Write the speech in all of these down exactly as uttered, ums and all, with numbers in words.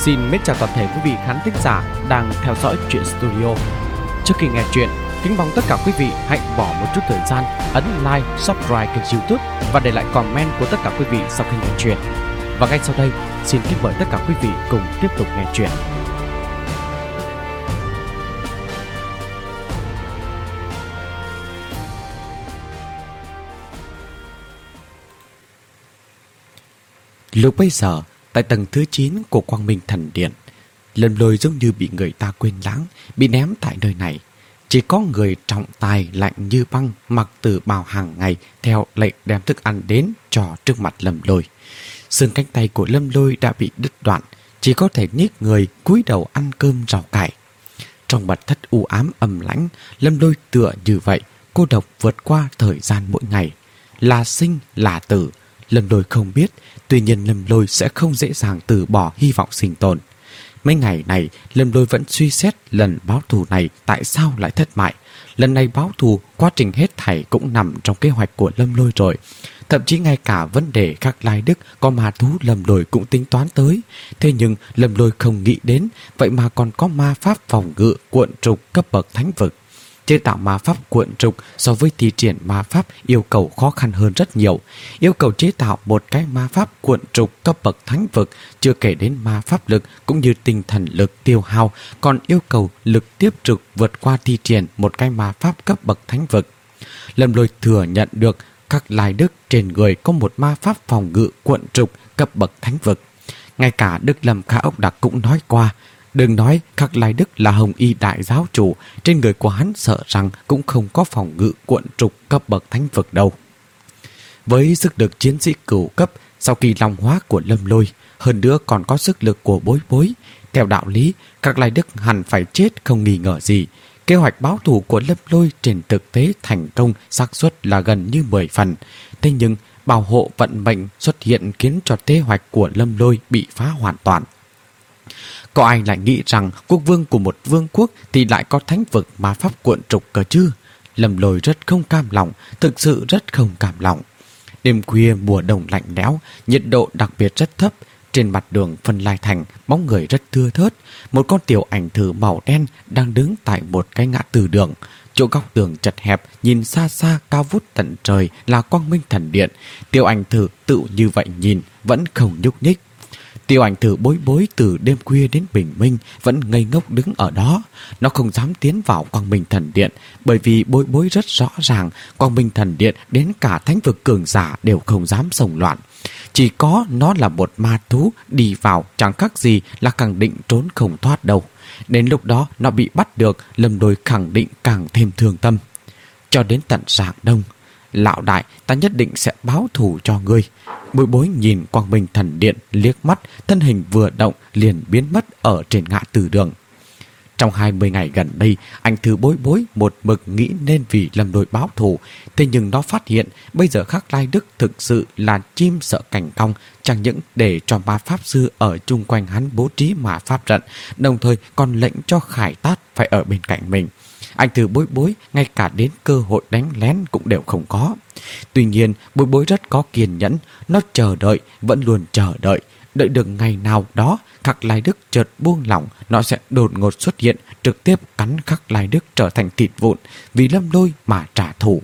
Xin mến chào toàn thể quý vị khán thính giả đang theo dõi Truyện Studio. Trước khi nghe chuyện, kính mong tất cả quý vị hãy bỏ một chút thời gian ấn like, subscribe kênh YouTube và để lại comment của tất cả quý vị sau khi nghe chuyện. Và ngay sau đây, xin kính mời tất cả quý vị cùng tiếp tục nghe chuyện. Lúc bây giờ, tại tầng thứ chín của Quang Minh Thần Điện, Lâm Lôi giống như bị người ta quên lãng, bị ném tại nơi này. Chỉ có người trọng tài lạnh như băng mặc từ bào hàng ngày theo lệnh đem thức ăn đến cho trước mặt Lâm Lôi. Xương cánh tay của Lâm Lôi đã bị đứt đoạn, chỉ có thể nhích người cúi đầu ăn cơm rau cải. Trong mật thất u ám âm lãnh, Lâm Lôi tựa như vậy, cô độc vượt qua thời gian mỗi ngày. Là sinh, là tử, Lâm Lôi không biết. Tuy nhiên Lâm Lôi sẽ không dễ dàng từ bỏ hy vọng sinh tồn. Mấy ngày này Lâm Lôi vẫn suy xét lần báo thù này tại sao lại thất bại. Lần này báo thù, quá trình hết thảy cũng nằm trong kế hoạch của Lâm Lôi rồi. Thậm chí ngay cả vấn đề Khắc Lai Đức có ma thú Lâm Lôi cũng tính toán tới. Thế nhưng Lâm Lôi không nghĩ đến, vậy mà còn có ma pháp phòng ngự cuộn trục cấp bậc thánh vực. Chế tạo ma pháp cuộn trục so với thi triển ma pháp yêu cầu khó khăn hơn rất nhiều. Yêu cầu chế tạo một cái ma pháp cuộn trục cấp bậc thánh vực, chưa kể đến ma pháp lực cũng như tinh thần lực tiêu hao, còn yêu cầu lực tiếp trực vượt qua thi triển một cái ma pháp cấp bậc thánh vực. Lâm Lôi thừa nhận được Khắc Lai Đức trên người có một ma pháp phòng ngự cuộn trục cấp bậc thánh vực. Ngay cả Đức Lâm Khả Ốc Đặc cũng nói qua, đừng nói Khắc Lai Đức là Hồng Y đại giáo chủ, trên người của hắn sợ rằng cũng không có phòng ngự cuộn trục cấp bậc thánh vực đâu. Với sức lực chiến sĩ cửu cấp sau khi long hóa của Lâm Lôi, hơn nữa còn có sức lực của Bối Bối, theo đạo lý Khắc Lai Đức hẳn phải chết không nghi ngờ gì. Kế hoạch báo thù của Lâm Lôi trên thực tế thành công xác suất là gần như mười phần. Thế nhưng bảo hộ vận mệnh xuất hiện khiến cho kế hoạch của Lâm Lôi bị phá hoàn toàn. Có ai lại nghĩ rằng quốc vương của một vương quốc thì lại có thánh vực ma pháp cuộn trục cơ chứ? Lâm Lôi rất không cam lòng, thực sự rất không cam lòng. Đêm khuya mùa đông lạnh lẽo, nhiệt độ đặc biệt rất thấp. Trên mặt đường Phân Lai Thành, bóng người rất thưa thớt. Một con tiểu ảnh thử màu đen đang đứng tại một cái ngã tư đường. Chỗ góc tường chật hẹp, nhìn xa xa cao vút tận trời là Quang Minh Thần Điện. Tiểu ảnh thử tự như vậy nhìn, vẫn không nhúc nhích. Tiểu ảnh thử Bối Bối từ đêm khuya đến bình minh vẫn ngây ngốc đứng ở đó. Nó không dám tiến vào Quang Minh Thần Điện, bởi vì Bối Bối rất rõ ràng Quang Minh Thần Điện đến cả thánh vực cường giả đều không dám xông loạn. Chỉ có nó là một ma thú, đi vào chẳng khác gì là khẳng định trốn không thoát đâu. Đến lúc đó nó bị bắt được, Lâm Lôi khẳng định càng thêm thương tâm. Cho đến tận rạng đông, lão đại, ta nhất định sẽ báo thù cho ngươi. Bối Bối nhìn Quang Minh Thần Điện liếc mắt, thân hình vừa động liền biến mất ở trên ngã tư đường. Trong hai mươi ngày gần đây, anh Thư Bối Bối một mực nghĩ nên vì Lâm Lôi báo thù. Thế nhưng nó phát hiện bây giờ Khắc Lai Đức thực sự là chim sợ cành cong, chẳng những để cho ma pháp sư ở chung quanh hắn bố trí ma pháp trận, đồng thời còn lệnh cho Khải Tát phải ở bên cạnh mình. Anh Thư Bối Bối ngay cả đến cơ hội đánh lén cũng đều không có. Tuy nhiên Bối Bối rất có kiên nhẫn, nó chờ đợi, vẫn luôn chờ đợi. Đợi được ngày nào đó Khắc Lai Đức chợt buông lỏng, nó sẽ đột ngột xuất hiện, trực tiếp cắn Khắc Lai Đức trở thành thịt vụn vì Lâm Lôi mà trả thù.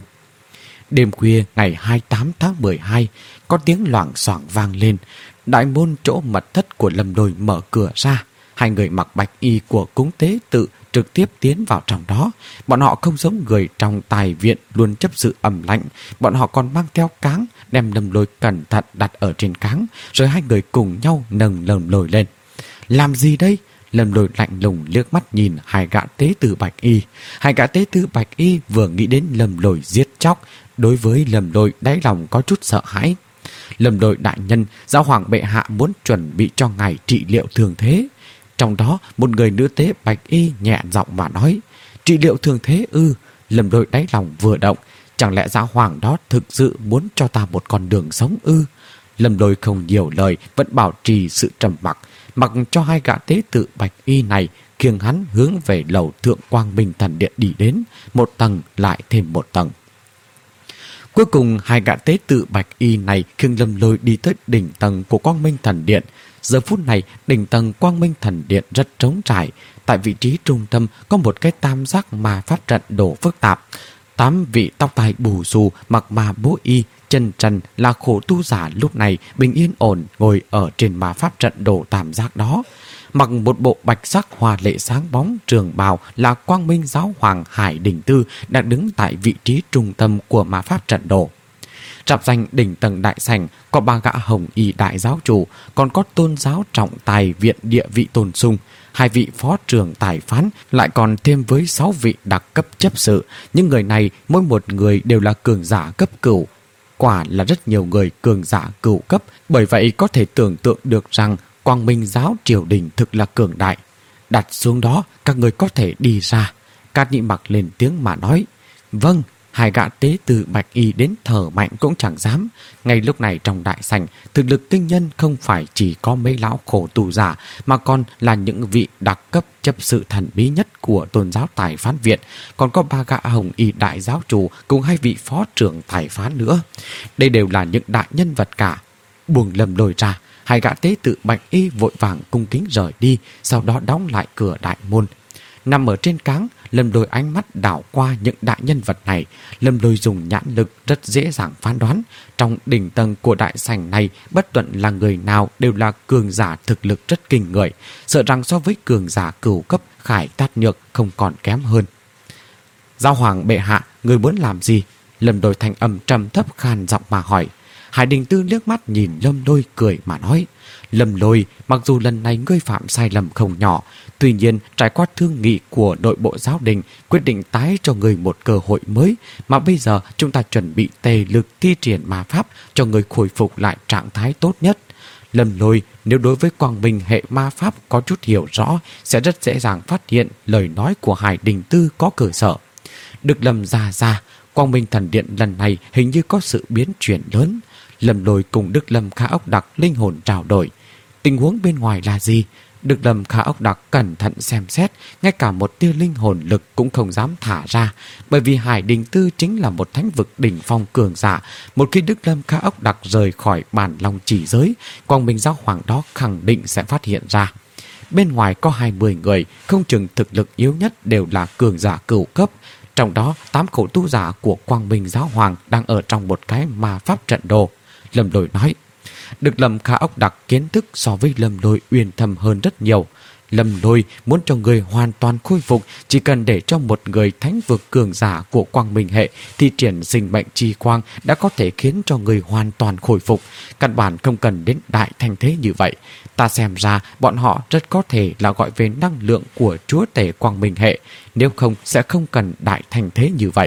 Đêm khuya ngày hai mươi tám tháng mười hai, có tiếng loảng xoảng vang lên. Đại môn chỗ mật thất của Lâm Lôi mở cửa ra. Hai người mặc bạch y của cúng tế tự trực tiếp tiến vào trong đó. Bọn họ không giống người trong tài viện luôn chấp sự ẩm lạnh. Bọn họ còn mang theo cáng, đem Lâm Lôi cẩn thận đặt ở trên cáng, rồi hai người cùng nhau nâng Lâm Lôi lên. Làm gì đây? Lâm Lôi lạnh lùng liếc mắt nhìn hai gã tế tử bạch y. Hai gã tế tử bạch y vừa nghĩ đến Lâm Lôi giết chóc, đối với Lâm Lôi đáy lòng có chút sợ hãi. Lâm Lôi đại nhân, giáo hoàng bệ hạ muốn chuẩn bị cho ngài trị liệu thương thế. Trong đó một người nữ tế bạch y nhẹ giọng mà nói, trị liệu thương thế ư? Lâm Lôi đáy lòng vừa động, chẳng lẽ giáo hoàng đó thực sự muốn cho ta một con đường sống ư? Lâm Lôi không nhiều lời, vẫn bảo trì sự trầm mặc, mặc cho hai gã tế tự bạch y này khiêng hắn hướng về lầu thượng Quang Minh Thần Điện đi đến, một tầng lại thêm một tầng. Cuối cùng hai gã tế tự bạch y này khiêng Lâm Lôi đi tới đỉnh tầng của Quang Minh Thần Điện. Giờ phút này, đỉnh tầng Quang Minh Thần Điện rất trống trải. Tại vị trí trung tâm có một cái tam giác ma pháp trận đồ phức tạp. Tám vị tóc tai bù xù, mặc ma bố y, chân trần là khổ tu giả lúc này bình yên ổn ngồi ở trên ma pháp trận đồ tam giác đó. Mặc một bộ bạch sắc hoa lệ sáng bóng trường bào là Quang Minh Giáo Hoàng Hải Đình Tư đang đứng tại vị trí trung tâm của ma pháp trận đồ. Rạp danh đỉnh tầng đại sảnh có ba gã hồng y đại giáo chủ, còn có tôn giáo trọng tài viện địa vị tôn sung, hai vị phó trưởng tài phán, lại còn thêm với sáu vị đặc cấp chấp sự. Những người này mỗi một người đều là cường giả cấp cửu. Quả là rất nhiều người cường giả cửu cấp, bởi vậy có thể tưởng tượng được rằng Quang Minh giáo triều đình thực là cường đại. Đặt xuống đó, các người có thể đi ra. Cát Nhĩ Mặc lên tiếng mà nói. Vâng. Hai gã tế từ bạch y đến thở mạnh cũng chẳng dám. Ngay lúc này trong đại sảnh, thực lực tinh nhân không phải chỉ có mấy lão khổ tù giả, mà còn là những vị đặc cấp chấp sự thần bí nhất của tôn giáo tài phán viện. Còn có ba gã hồng y đại giáo chủ cùng hai vị phó trưởng tài phán nữa. Đây đều là những đại nhân vật cả. Buông Lâm Lôi ra, hai gã tế tự bạch y vội vàng cung kính rời đi, sau đó đóng lại cửa đại môn. Nằm ở trên cáng, Lâm Lôi ánh mắt đảo qua những đại nhân vật này. Lâm Lôi dùng nhãn lực rất dễ dàng phán đoán. Trong đỉnh tầng của đại sảnh này, bất luận là người nào đều là cường giả thực lực rất kinh người. Sợ rằng so với cường giả cửu cấp Khải Tát Nhược không còn kém hơn. Giáo hoàng bệ hạ, người muốn làm gì? Lâm Lôi thanh âm trầm thấp khan giọng mà hỏi. Hải Đình Tư liếc mắt nhìn Lâm Lôi cười mà nói. Lâm Lôi, mặc dù lần này ngươi phạm sai lầm không nhỏ, tuy nhiên trải qua thương nghị của nội bộ giáo đình quyết định tái cho người một cơ hội mới, mà bây giờ chúng ta chuẩn bị tề lực thi triển ma pháp cho người khôi phục lại trạng thái tốt nhất. Lâm Lôi, nếu đối với Quang Minh hệ ma pháp có chút hiểu rõ, sẽ rất dễ dàng phát hiện lời nói của Hải Đình Tư có cơ sở. Được Lâm ra ra, Quang Minh Thần Điện lần này hình như có sự biến chuyển lớn. Lâm Lôi cùng Đức Lâm Kha Ốc Đặc linh hồn trao đổi. Tình huống bên ngoài là gì? Đức Lâm Kha Ốc Đặc cẩn thận xem xét, ngay cả một tia linh hồn lực cũng không dám thả ra, bởi vì Hải Đình Tư chính là một thánh vực đỉnh phong cường giả. Một khi Đức Lâm Kha Ốc Đặc rời khỏi bản long chỉ giới, Quang Minh Giáo Hoàng đó khẳng định sẽ phát hiện ra. Bên ngoài có hai mươi người, không chừng thực lực yếu nhất đều là cường giả cửu cấp. Trong đó, tám khổ tu giả của Quang Minh Giáo Hoàng đang ở trong một cái ma pháp trận đồ. Lâm Lôi nói. Được Lâm Kha Ốc Đặc kiến thức so với Lâm Lôi uyên thâm hơn rất nhiều. Lâm Lôi muốn cho người hoàn toàn khôi phục, chỉ cần để cho một người thánh vực cường giả của Quang Minh hệ thi triển sinh mệnh chi quang đã có thể khiến cho người hoàn toàn khôi phục. Căn bản không cần đến đại thành thế như vậy. Ta xem ra bọn họ rất có thể là gọi về năng lượng của chúa tể Quang Minh hệ, nếu không sẽ không cần đại thành thế như vậy.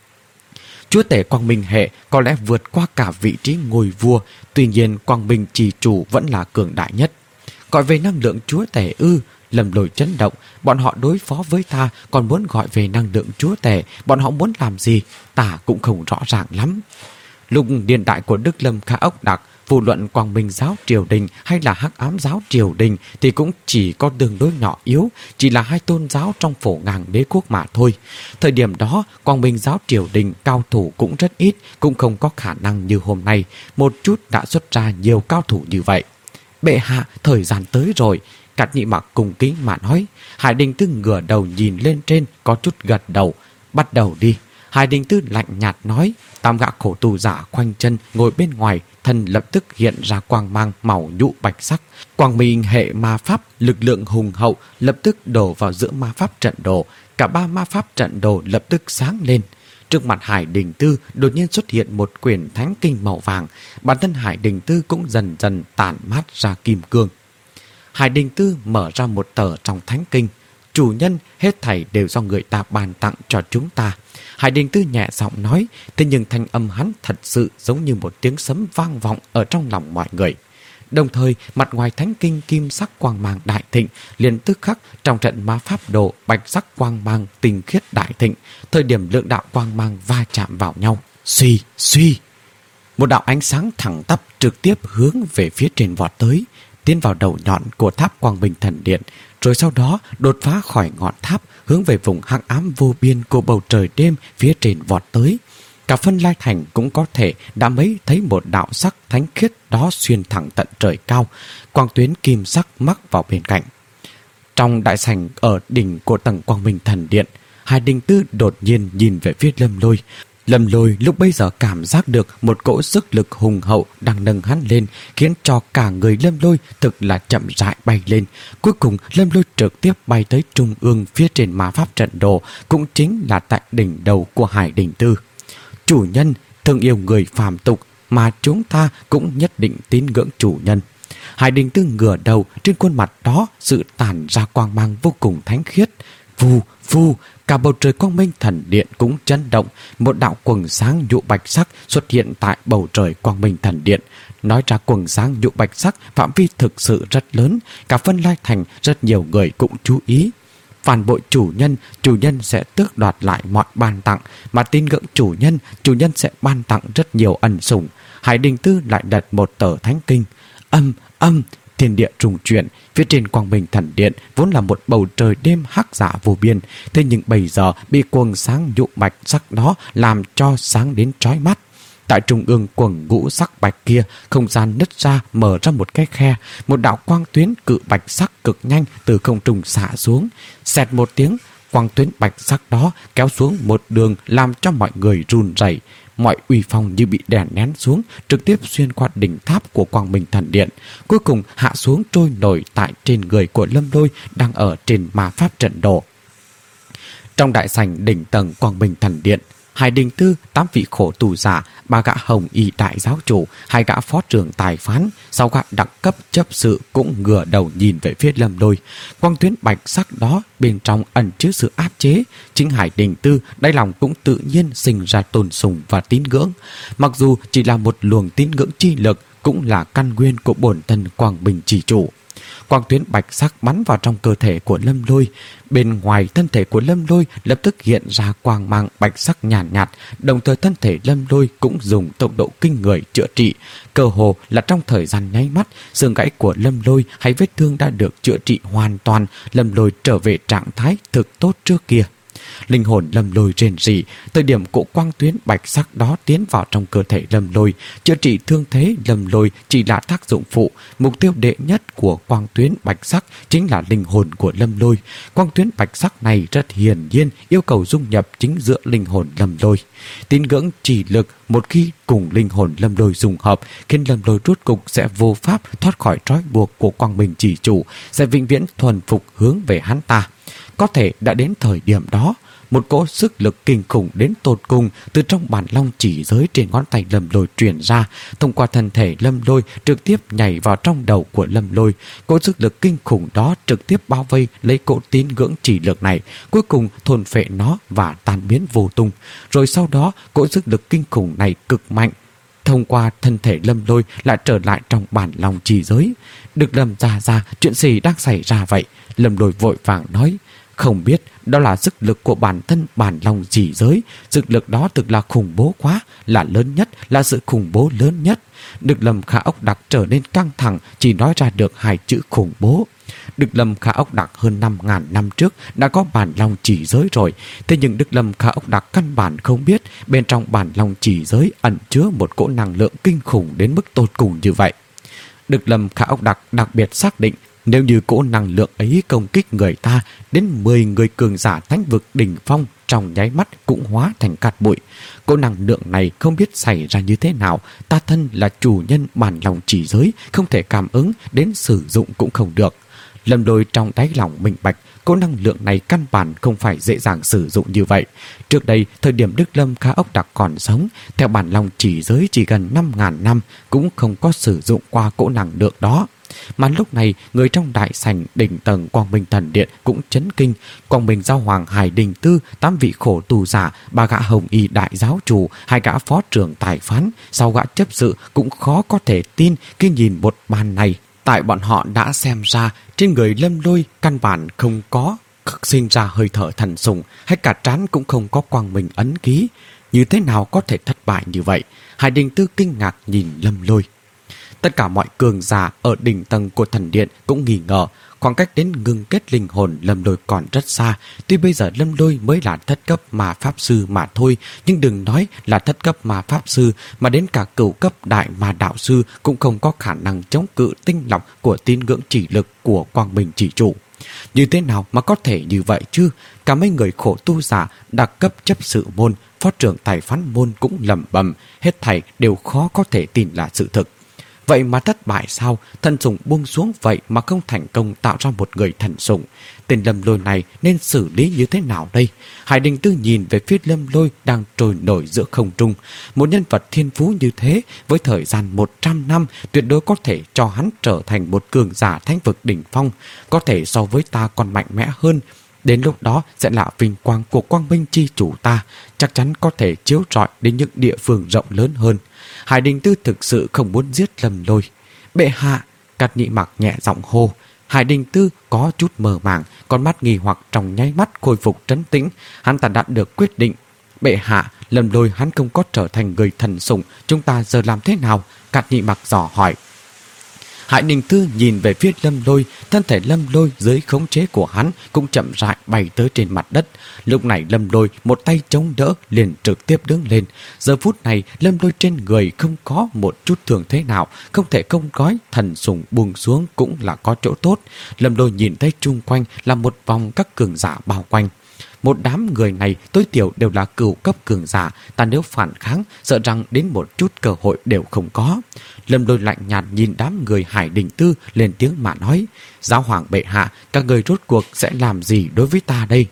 Chúa tể Quang Minh hệ có lẽ vượt qua cả vị trí ngôi vua, tuy nhiên Quang Minh trì chủ vẫn là cường đại nhất. Gọi về năng lượng chúa tể ư? Lâm Lôi chấn động. Bọn họ đối phó với ta còn muốn gọi về năng lượng chúa tể, bọn họ muốn làm gì? Ta cũng không rõ ràng lắm. Lúc niên đại của Đức Lâm Kha Ốc Đặc, vô luận Quang Minh giáo triều đình hay là Hắc Ám giáo triều đình thì cũng chỉ có tương đối nhỏ yếu, chỉ là hai tôn giáo trong phổ ngàn đế quốc mà thôi. Thời điểm đó, Quang Minh giáo triều đình cao thủ cũng rất ít, cũng không có khả năng như hôm nay, một chút đã xuất ra nhiều cao thủ như vậy. Bệ hạ, thời gian tới rồi. Cát Nhĩ Mặc cung kính mà nói. Hải Đình Tư ngửa đầu nhìn lên trên, có chút gật đầu. Bắt đầu đi. Hải Đình Tư lạnh nhạt nói. Tam gã khổ tù giả khoanh chân ngồi bên ngoài, thân lập tức hiện ra quang mang màu nhũ bạch sắc. Quang Minh hệ ma pháp lực lượng hùng hậu lập tức đổ vào giữa ma pháp trận đồ. Cả ba ma pháp trận đồ lập tức sáng lên. Trước mặt Hải Đình Tư đột nhiên xuất hiện một quyển thánh kinh màu vàng. Bản thân Hải Đình Tư cũng dần dần tản mát ra kim cương. Hải Đình Tư mở ra một tờ trong thánh kinh. Chủ nhân, hết thảy đều do người ta ban tặng cho chúng ta. Hải Đình Tư nhẹ giọng nói, thế nhưng thanh âm hắn thật sự giống như một tiếng sấm vang vọng ở trong lòng mọi người. Đồng thời, mặt ngoài thánh kinh kim sắc quang mang đại thịnh, liền tức khắc trong trận ma pháp đồ bạch sắc quang mang tinh khiết đại thịnh, thời điểm lượng đạo quang mang va chạm vào nhau. Suy, suy. Một đạo ánh sáng thẳng tắp trực tiếp hướng về phía trên vọt tới, tiến vào đầu nhọn của tháp Quang Minh Thần Điện, rồi sau đó đột phá khỏi ngọn tháp, hướng về vùng hắc ám vô biên của bầu trời đêm phía trên vọt tới. Cả Phân Lai Thành cũng có thể đã mấy thấy một đạo sắc thánh khiết đó xuyên thẳng tận trời cao, quang tuyến kim sắc mắc vào bên cạnh. Trong đại sảnh ở đỉnh của tầng Quang Minh Thần Điện, Hải Đình Tư đột nhiên nhìn về phía Lâm Lôi. Lâm Lôi lúc bấy giờ cảm giác được một cỗ sức lực hùng hậu đang nâng hắn lên, khiến cho cả người Lâm Lôi thực là chậm rãi bay lên. Cuối cùng Lâm Lôi trực tiếp bay tới trung ương phía trên ma pháp trận đồ, cũng chính là tại đỉnh đầu của Hải Đình Tư. Chủ nhân thương yêu người phàm tục, mà chúng ta cũng nhất định tín ngưỡng chủ nhân. Hải Đình Tư ngửa đầu, trên khuôn mặt đó sự tản ra quang mang vô cùng thánh khiết. Vù vù, cả bầu trời Quang Minh Thần Điện cũng chấn động. Một đạo quầng sáng nhũ bạch sắc xuất hiện tại bầu trời Quang Minh Thần Điện. Nói ra quầng sáng nhũ bạch sắc phạm vi thực sự rất lớn, cả Phân Lai Thành rất nhiều người cũng chú ý. Phản bội chủ nhân, chủ nhân sẽ tước đoạt lại mọi ban tặng, mà tín ngưỡng chủ nhân, chủ nhân sẽ ban tặng rất nhiều ân sủng. Hải Đình Tư lại đặt một tờ thánh kinh. Âm âm, thiên địa trùng chuyển. Phía trên Quang Minh Thần Điện vốn là một bầu trời đêm hắc dạ vô biên, thế nhưng bây giờ bị quầng sáng nhũ bạch sắc đó làm cho sáng đến chói mắt. Tại trung ương quầng ngũ sắc bạch kia, không gian nứt ra, mở ra một cái khe, một đạo quang tuyến cự bạch sắc cực nhanh từ không trung xạ xuống. Xẹt một tiếng, quang tuyến bạch sắc đó kéo xuống một đường làm cho mọi người run rẩy. Mọi uy phong như bị đè nén xuống, trực tiếp xuyên qua đỉnh tháp của Quang Minh Thần Điện, cuối cùng hạ xuống trôi nổi tại trên người của Lâm Lôi đang ở trên ma pháp trận đồ. Trong đại sảnh đỉnh tầng Quang Minh Thần Điện, Hải Đình Tư, tám vị khổ tù giả, ba gã hồng y đại giáo chủ, hai gã phó trưởng tài phán, sáu gã đặc cấp chấp sự cũng ngửa đầu nhìn về phía Lâm Lôi. Quang tuyến bạch sắc đó bên trong ẩn chứa sự áp chế. Chính Hải Đình Tư đáy lòng cũng tự nhiên sinh ra tôn sùng và tín ngưỡng. Mặc dù chỉ là một luồng tín ngưỡng chi lực, cũng là căn nguyên của bổn thân Quang Minh chỉ chủ. Quang tuyến bạch sắc bắn vào trong cơ thể của Lâm Lôi. Bên ngoài thân thể của Lâm Lôi lập tức hiện ra quang mang bạch sắc nhàn nhạt, nhạt, đồng thời thân thể Lâm Lôi cũng dùng tốc độ kinh người chữa trị. Cơ hồ là trong thời gian nháy mắt, xương gãy của Lâm Lôi hay vết thương đã được chữa trị hoàn toàn. Lâm Lôi trở về trạng thái thực tốt trước kia. Linh hồn Lâm Lôi rền rỉ. Thời điểm cỗ quang tuyến bạch sắc đó tiến vào trong cơ thể Lâm Lôi, chữa trị thương thế Lâm Lôi chỉ là tác dụng phụ. Mục tiêu đệ nhất của quang tuyến bạch sắc chính là linh hồn của Lâm Lôi. Quang tuyến bạch sắc này rất hiển nhiên yêu cầu dung nhập chính giữa linh hồn Lâm Lôi. Tín ngưỡng chỉ lực một khi cùng linh hồn Lâm Lôi dùng hợp, khiến Lâm Lôi rốt cục sẽ vô pháp thoát khỏi trói buộc của Quang Minh chỉ chủ, sẽ vĩnh viễn thuần phục hướng về hắn ta. Có thể đã đến thời điểm đó, một cỗ sức lực kinh khủng đến tột cùng từ trong bản long chỉ giới trên ngón tay Lâm Lôi truyền ra, thông qua thân thể Lâm Lôi trực tiếp nhảy vào trong đầu của Lâm Lôi. Cỗ sức lực kinh khủng đó trực tiếp bao vây lấy cỗ tín ngưỡng chỉ lực này, cuối cùng thôn phệ nó và tan biến vô tung. Rồi sau đó, cỗ sức lực kinh khủng này cực mạnh thông qua thân thể Lâm Lôi lại trở lại trong bản long chỉ giới. Được Lâm ra ra, chuyện gì đang xảy ra vậy? Lâm Lôi vội vàng nói. Không biết, đó là sức lực của bản thân bản long chỉ giới. Sức lực đó thực là khủng bố quá, là lớn nhất, là sự khủng bố lớn nhất. Được Lâm Khả Ốc Đặc trở nên căng thẳng, chỉ nói ra được hai chữ khủng bố. Đức Lâm Khả Ốc Đặc hơn năm ngàn năm trước đã có bản long chỉ giới rồi. Thế nhưng Đức Lâm Khả Ốc Đặc căn bản không biết bên trong bản long chỉ giới ẩn chứa một cỗ năng lượng kinh khủng đến mức tột cùng như vậy. Đức Lâm Khả Ốc Đặc đặc biệt xác định, nếu như cỗ năng lượng ấy công kích người ta, đến mười người cường giả thánh vực đỉnh phong trong nháy mắt cũng hóa thành cát bụi. Cỗ năng lượng này không biết xảy ra như thế nào, ta thân là chủ nhân bản lòng chỉ giới, không thể cảm ứng, đến sử dụng cũng không được. Lâm Lôi trong đáy lòng minh bạch, cỗ năng lượng này căn bản không phải dễ dàng sử dụng như vậy. Trước đây, thời điểm Đức Lâm Khả Ốc Đặc còn sống, theo bản lòng chỉ giới chỉ gần năm ngàn năm cũng không có sử dụng qua cỗ năng lượng đó. Mà lúc này, người trong đại sảnh đỉnh tầng Quang Minh Thần Điện cũng chấn kinh. Quang Minh Giáo Hoàng Hải Đình Tư, tám vị khổ tù giả, ba gã hồng y đại giáo chủ, hai gã phó trưởng tài phán, sau gã chấp sự cũng khó có thể tin khi nhìn một màn này. Tại bọn họ đã xem ra trên người Lâm Lôi căn bản không có sinh ra hơi thở thần sùng, hay cả trán cũng không có quang minh ấn ký. Như thế nào có thể thất bại như vậy? Hải Đình Tư kinh ngạc nhìn Lâm Lôi. Tất cả mọi cường giả ở đỉnh tầng của thần điện cũng nghi ngờ. Khoảng cách đến ngưng kết linh hồn Lâm Lôi còn rất xa. Tuy bây giờ Lâm Lôi mới là thất cấp ma pháp sư mà thôi, nhưng đừng nói là thất cấp ma pháp sư, mà đến cả cửu cấp đại ma đạo sư cũng không có khả năng chống cự tinh lọc của tín ngưỡng chỉ lực của Quang Minh chỉ chủ. Như thế nào mà có thể như vậy chứ? Cả mấy người khổ tu giả đặc cấp chấp sự môn, phó trưởng tài phán môn cũng lẩm bẩm, hết thảy đều khó có thể tin là sự thực. Vậy mà thất bại sao? Thần sủng buông xuống vậy mà không thành công tạo ra một người thần sủng. Tên Lâm Lôi này nên xử lý như thế nào đây? Hải Đình Tư nhìn về phía Lâm Lôi đang trôi nổi giữa không trung. Một nhân vật thiên phú như thế, với thời gian một trăm năm, tuyệt đối có thể cho hắn trở thành một cường giả thánh vực đỉnh phong, có thể so với ta còn mạnh mẽ hơn. Đến lúc đó sẽ là vinh quang của Quang Minh chi chủ ta, chắc chắn có thể chiếu rọi đến những địa phương rộng lớn hơn. Hải Đình Tư thực sự không muốn giết Lâm Lôi. Bệ hạ, Cát Nhị Mặc nhẹ giọng hô. Hải Đình Tư có chút mờ màng, con mắt nghi hoặc trong nháy mắt khôi phục trấn tĩnh. Hắn ta đã được quyết định. Bệ hạ, Lâm Lôi hắn không có trở thành người thần sủng, chúng ta giờ làm thế nào? Cát Nhị Mặc dò hỏi. Hải Đình Tư nhìn về phía Lâm Lôi, thân thể Lâm Lôi dưới khống chế của hắn cũng chậm rãi bay tới trên mặt đất. Lúc này Lâm Lôi một tay chống đỡ liền trực tiếp đứng lên. Giờ phút này Lâm Lôi trên người không có một chút thương thế nào, không thể không nói thần sủng buông xuống cũng là có chỗ tốt. Lâm Lôi nhìn thấy chung quanh là một vòng các cường giả bao quanh. Một đám người này tối thiểu đều là cửu cấp cường giả, ta nếu phản kháng sợ rằng đến một chút cơ hội đều không có. Lâm Lôi lạnh nhạt nhìn đám người Hải Đình Tư lên tiếng mà nói, giáo hoàng bệ hạ, các người rốt cuộc sẽ làm gì đối với ta đây?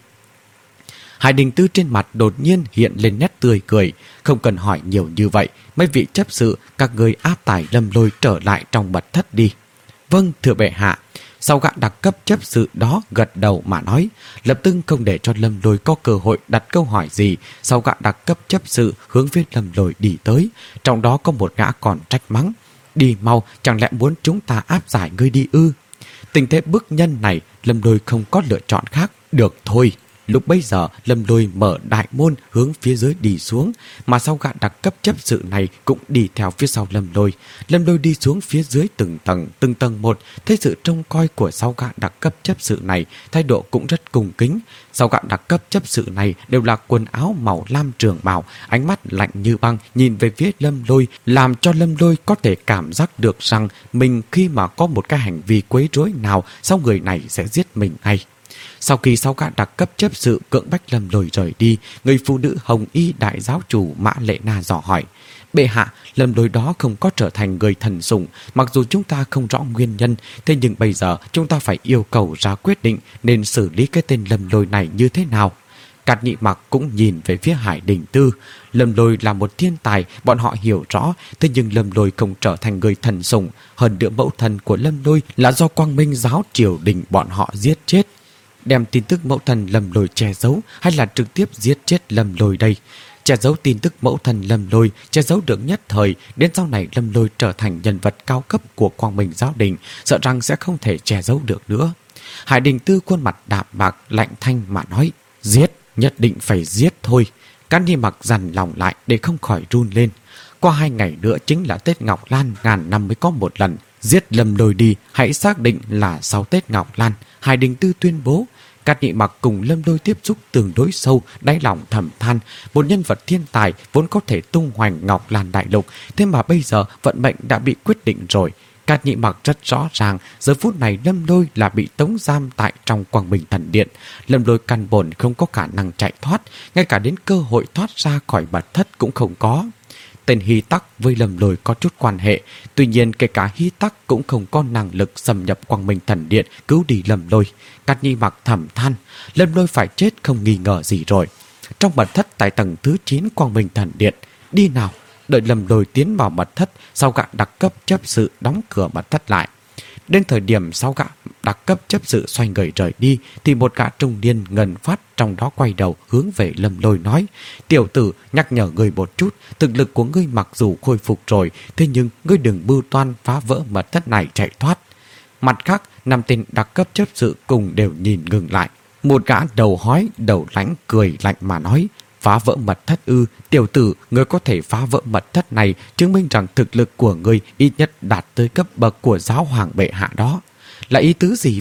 Hải Đình Tư trên mặt đột nhiên hiện lên nét tươi cười, không cần hỏi nhiều như vậy, mấy vị chấp sự các người áp tải Lâm Lôi trở lại trong mật thất đi. Vâng, thưa bệ hạ. Sau gã đặc cấp chấp sự đó gật đầu mà nói, lập tức không để cho Lâm Lôi có cơ hội đặt câu hỏi gì. Sau gã đặc cấp chấp sự hướng phía Lâm Lôi đi tới, trong đó có một gã còn trách mắng. Đi mau, chẳng lẽ muốn chúng ta áp giải ngươi đi ư? Tình thế bức nhân này, Lâm Lôi không có lựa chọn khác. Được thôi. Lúc bấy giờ Lâm Lôi mở đại môn hướng phía dưới đi xuống, mà sau gã đặc cấp chấp sự này cũng đi theo phía sau Lâm Lôi. Lâm Lôi đi xuống phía dưới từng tầng, từng tầng một, thấy sự trông coi của sau gã đặc cấp chấp sự này, thái độ cũng rất cung kính. Sau gã đặc cấp chấp sự này đều là quần áo màu lam trường bào, ánh mắt lạnh như băng nhìn về phía Lâm Lôi, làm cho Lâm Lôi có thể cảm giác được rằng mình khi mà có một cái hành vi quấy rối nào, sau người này sẽ giết mình ngay. Sau khi sau gã đặc cấp chấp sự cưỡng bách Lâm Lôi rời đi, người phụ nữ hồng y đại giáo chủ Mã Lệ Na dò hỏi, bệ hạ, Lâm Lôi đó không có trở thành người thần sủng, mặc dù chúng ta không rõ nguyên nhân, thế nhưng bây giờ chúng ta phải yêu cầu ra quyết định nên xử lý cái tên Lâm Lôi này như thế nào. Cát Nhị Mặc cũng nhìn về phía Hải Đình Tư. Lâm Lôi là một thiên tài, bọn họ hiểu rõ, thế nhưng Lâm Lôi không trở thành người thần sủng. Hơn nữa mẫu thần của Lâm Lôi là do Quang Minh giáo triều đình bọn họ giết chết. Đem tin tức mẫu thần Lâm Lôi che giấu hay là trực tiếp giết chết Lâm Lôi đây? Che giấu tin tức mẫu thần Lâm Lôi, che giấu được nhất thời, đến sau này Lâm Lôi trở thành nhân vật cao cấp của Quang Minh giáo đình, sợ rằng sẽ không thể che giấu được nữa. Hải Đình Tư khuôn mặt đạm bạc lạnh thanh mà nói, giết, nhất định phải giết thôi. Cát Nhị Mặc dằn lòng lại để không khỏi run lên. Qua hai ngày nữa chính là Tết Ngọc Lan, ngàn năm mới có một lần. Giết Lâm Lôi đi, hãy xác định là sau Tết Ngọc Lan. Hải Đình Tư tuyên bố. Cát Nhị Mặc cùng Lâm Lôi tiếp xúc tương đối sâu, đáy lòng thầm than, một nhân vật thiên tài vốn có thể tung hoành Ngọc Lan đại lục, thế mà bây giờ vận mệnh đã bị quyết định rồi. Cát Nhị Mặc rất rõ ràng, giờ phút này Lâm Lôi là bị tống giam tại trong Quang Minh Thần Điện. Lâm Lôi căn bản không có khả năng chạy thoát, ngay cả đến cơ hội thoát ra khỏi mật thất cũng không có. Tên Hy Tắc với Lâm Lôi có chút quan hệ, tuy nhiên kể cả Hy Tắc cũng không có năng lực xâm nhập Quang Minh Thần Điện cứu đi Lâm Lôi. Cát Nhị Mặc thầm than, Lâm Lôi phải chết không nghi ngờ gì rồi. Trong mật thất tại tầng thứ chín Quang Minh Thần Điện, đi nào. Đợi Lâm Lôi tiến vào mật thất, sau gã đặc cấp chấp sự đóng cửa mật thất lại. Đến thời điểm sau gã đặc cấp chấp sự xoay người rời đi, thì một gã trung niên ngần phát trong đó quay đầu hướng về Lâm Lôi nói, tiểu tử, nhắc nhở ngươi một chút, thực lực của ngươi mặc dù khôi phục rồi, thế nhưng ngươi đừng mưu toan phá vỡ mật thất này chạy thoát. Mặt khác, năm tên đặc cấp chấp sự cùng đều nhìn ngừng lại. Một gã đầu hói, đầu lãnh cười lạnh mà nói, phá vỡ mật thất ư? Tiểu tử, ngươi có thể phá vỡ mật thất này, chứng minh rằng thực lực của ngươi ít nhất đạt tới cấp bậc của giáo hoàng bệ hạ đó. Là ý tứ gì vậy?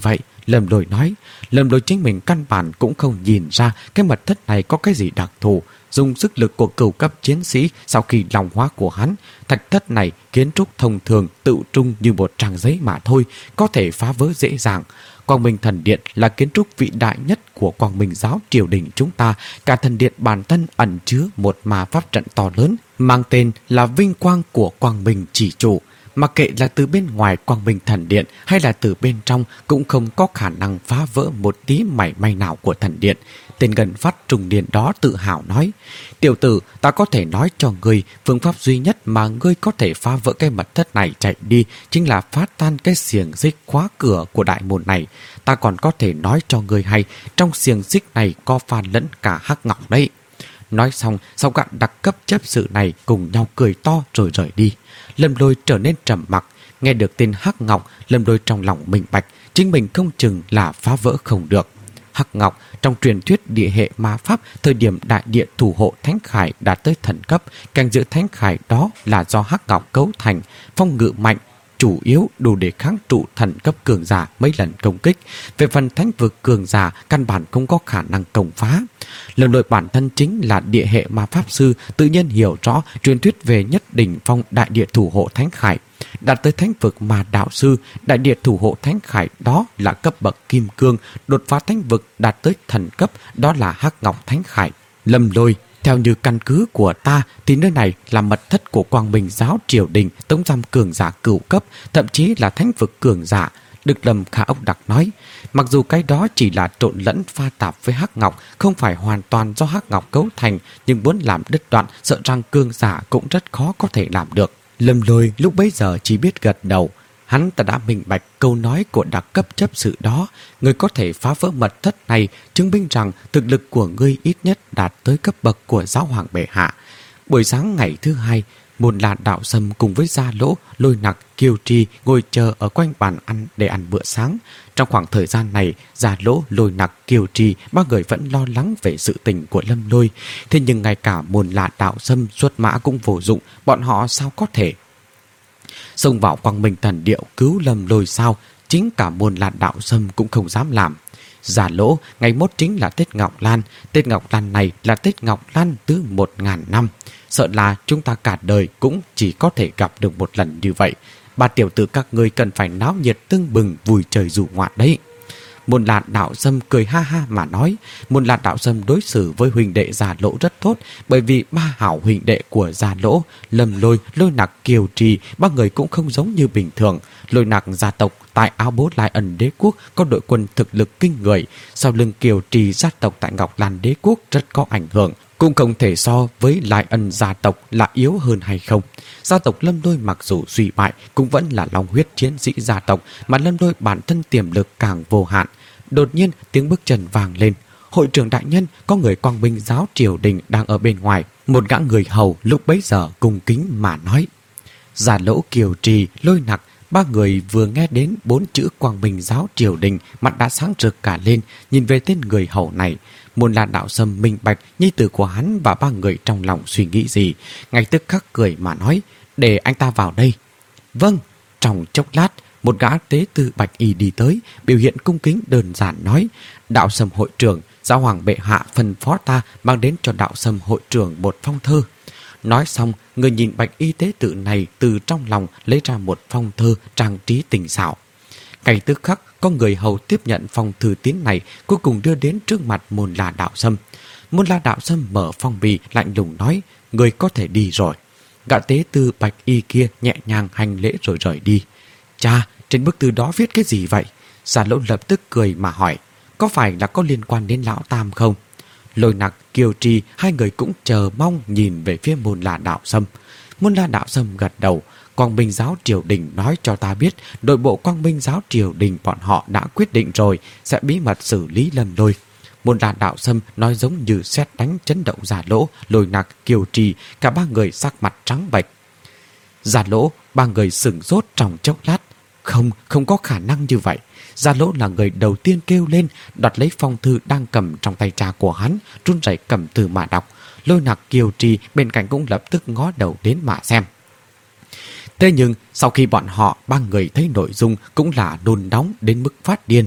Lâm Lôi nói. Lâm Lôi chính mình căn bản cũng không nhìn ra cái mật thất này có cái gì đặc thù. Dùng sức lực của cửu cấp chiến sĩ sau khi lòng hóa của hắn, thạch thất này kiến trúc thông thường tự trung như một trang giấy mà thôi, có thể phá vỡ dễ dàng. Quang Minh Thần Điện là kiến trúc vĩ đại nhất của Quang Minh giáo triều đình chúng ta. Cả thần điện bản thân ẩn chứa một ma pháp trận to lớn, mang tên là vinh quang của Quang Minh chỉ chủ. Mặc kệ là từ bên ngoài Quang Minh Thần Điện hay là từ bên trong cũng không có khả năng phá vỡ một tí mảy may nào của thần điện. Tên gần phát trùng niên đó tự hào nói, tiểu tử, ta có thể nói cho ngươi, phương pháp duy nhất mà ngươi có thể phá vỡ cái mật thất này chạy đi chính là phá tan cái xiềng xích khóa cửa của đại môn này. Ta còn có thể nói cho ngươi hay, trong xiềng xích này có pha lẫn cả hắc ngọc đấy. Nói xong, sau gã đặc cấp chấp sự này cùng nhau cười to rồi rời đi. Lâm Lôi trở nên trầm mặc, nghe được tên hắc ngọc, Lâm Lôi trong lòng minh bạch, chính mình không chừng là phá vỡ không được. Hắc ngọc trong truyền thuyết địa hệ ma pháp, thời điểm đại địa thủ hộ thánh khải đạt tới thần cấp, canh giữ thánh khải đó là do hắc ngọc cấu thành, phong ngự mạnh, chủ yếu đủ để kháng trụ thần cấp cường giả mấy lần công kích. Về phần thánh vực cường giả, căn bản không có khả năng công phá. Lâm Lôi bản thân chính là địa hệ ma pháp sư, tự nhiên hiểu rõ truyền thuyết về nhất đỉnh phong đại địa thủ hộ thánh khải. Đạt tới thánh vực mà đạo sư, đại địa thủ hộ thánh khải đó là cấp bậc kim cương, đột phá thánh vực đạt tới thần cấp, đó là hắc ngọc thánh khải. Lâm Lôi, theo như căn cứ của ta thì nơi này là mật thất của Quang Minh giáo triều đình, tống giam cường giả cửu cấp, thậm chí là thánh vực cường giả. Được Lâm Khả Ốc Đặc nói, mặc dù cái đó chỉ là trộn lẫn pha tạp với hắc ngọc, không phải hoàn toàn do hắc ngọc cấu thành, nhưng muốn làm đứt đoạn, sợ rằng cường giả cũng rất khó có thể làm được. Lâm Lôi lúc bấy giờ chỉ biết gật đầu. Hắn ta đã minh bạch câu nói của đặc cấp chấp sự đó. Người có thể phá vỡ mật thất này chứng minh rằng thực lực của ngươi ít nhất đạt tới cấp bậc của giáo hoàng bệ hạ. Buổi sáng ngày thứ hai, Môn La Đạo Sâm cùng với Gia Lỗ, Lôi Nặc, Kiều Trì ngồi chờ ở quanh bàn ăn để ăn bữa sáng. Trong khoảng thời gian này, Gia Lỗ, Lôi Nặc, Kiều Trì ba người vẫn lo lắng về sự tình của Lâm Lôi. Thế nhưng ngay cả Môn La Đạo Sâm xuất mã cũng vô dụng, bọn họ sao có thể xông vào Quang Minh Thần Điệu cứu Lâm Lôi sao? Chính cả Môn La Đạo Sâm cũng không dám làm. Giả Lỗ, ngày mốt chính là Tết Ngọc Lan. Tết Ngọc Lan này là Tết Ngọc Lan từ một ngàn năm. Sợ là chúng ta cả đời cũng chỉ có thể gặp được một lần như vậy. Ba tiểu tử các ngươi cần phải náo nhiệt tưng bừng vui chơi dù ngoạn đấy. Môn La Đạo Sâm cười ha ha mà nói. Môn La Đạo Sâm đối xử với huynh đệ Gia Lỗ rất tốt, bởi vì ba hảo huynh đệ của Gia Lỗ, Lâm Lôi, Lôi Nặc, Kiều Trì, ba người cũng không giống như bình thường. Lôi Nặc gia tộc tại Áo Bố Lai Ẩn Đế Quốc có đội quân thực lực kinh người, sau lưng Kiều Trì gia tộc tại Ngọc Lan Đế Quốc rất có ảnh hưởng, cũng không thể so với Lai Ân gia tộc là yếu hơn hay không. Gia tộc Lâm Lôi mặc dù suy bại cũng vẫn là long huyết chiến sĩ gia tộc, mà Lâm Lôi bản thân tiềm lực càng vô hạn. Đột nhiên tiếng bước chân vang lên. Hội trưởng đại nhân, có người Quang Minh giáo triều đình đang ở bên ngoài. Một gã người hầu lúc bấy giờ cung kính mà nói. Gia Lỗ, Kiều Trì, Lôi Nặc, ba người vừa nghe đến bốn chữ Quang Minh giáo triều đình, mặt đã sáng rực cả lên. Nhìn về tên người hầu này, Môn La Đạo Sâm minh bạch nhi tử của hắn và ba người trong lòng suy nghĩ gì, ngay tức khắc cười mà nói, để anh ta vào đây. Vâng. Trong chốc lát, một gã tế tư bạch y đi tới, biểu hiện cung kính đơn giản nói, Đạo Sâm hội trưởng, giáo hoàng bệ hạ phân phó ta mang đến cho Đạo Sâm hội trưởng một phong thơ. Nói xong, người nhìn bạch y tế tự này từ trong lòng lấy ra một phong thơ trang trí tình xảo. Ngay tức khắc, có người hầu tiếp nhận phong thư tín này, cuối cùng đưa đến trước mặt Môn La Đạo Sâm. Môn La Đạo Sâm mở phong bì lạnh lùng nói, người có thể đi rồi. Gã tế tư bạch y kia nhẹ nhàng hành lễ rồi rời đi. Cha, trên bức thư đó viết cái gì vậy? Gia Lỗ lập tức cười mà hỏi, có phải là có liên quan đến Lão Tam không? Lôi Nặc, Kiều Trì hai người cũng chờ mong nhìn về phía Môn La Đạo Sâm. Môn La Đạo Sâm gật đầu. Quang Minh giáo triều đình nói cho ta biết, nội bộ Quang Minh giáo triều đình bọn họ đã quyết định rồi, sẽ bí mật xử lý Lâm Lôi. Môn La Đạo Sâm nói giống như sét đánh chấn động Gia Lỗ, Lôi Nặc, Kiều Trì, cả ba người sắc mặt trắng bệch. Gia Lỗ, ba người sửng sốt trong chốc lát. Không, không có khả năng như vậy. Gia Lỗ là người đầu tiên kêu lên, đoạt lấy phong thư đang cầm trong tay cha của hắn, run rẩy cầm từ mà đọc. Lôi Nặc, Kiều Trì bên cạnh cũng lập tức ngó đầu đến mà xem. Thế nhưng sau khi bọn họ ba người thấy nội dung cũng là nôn nóng đến mức phát điên.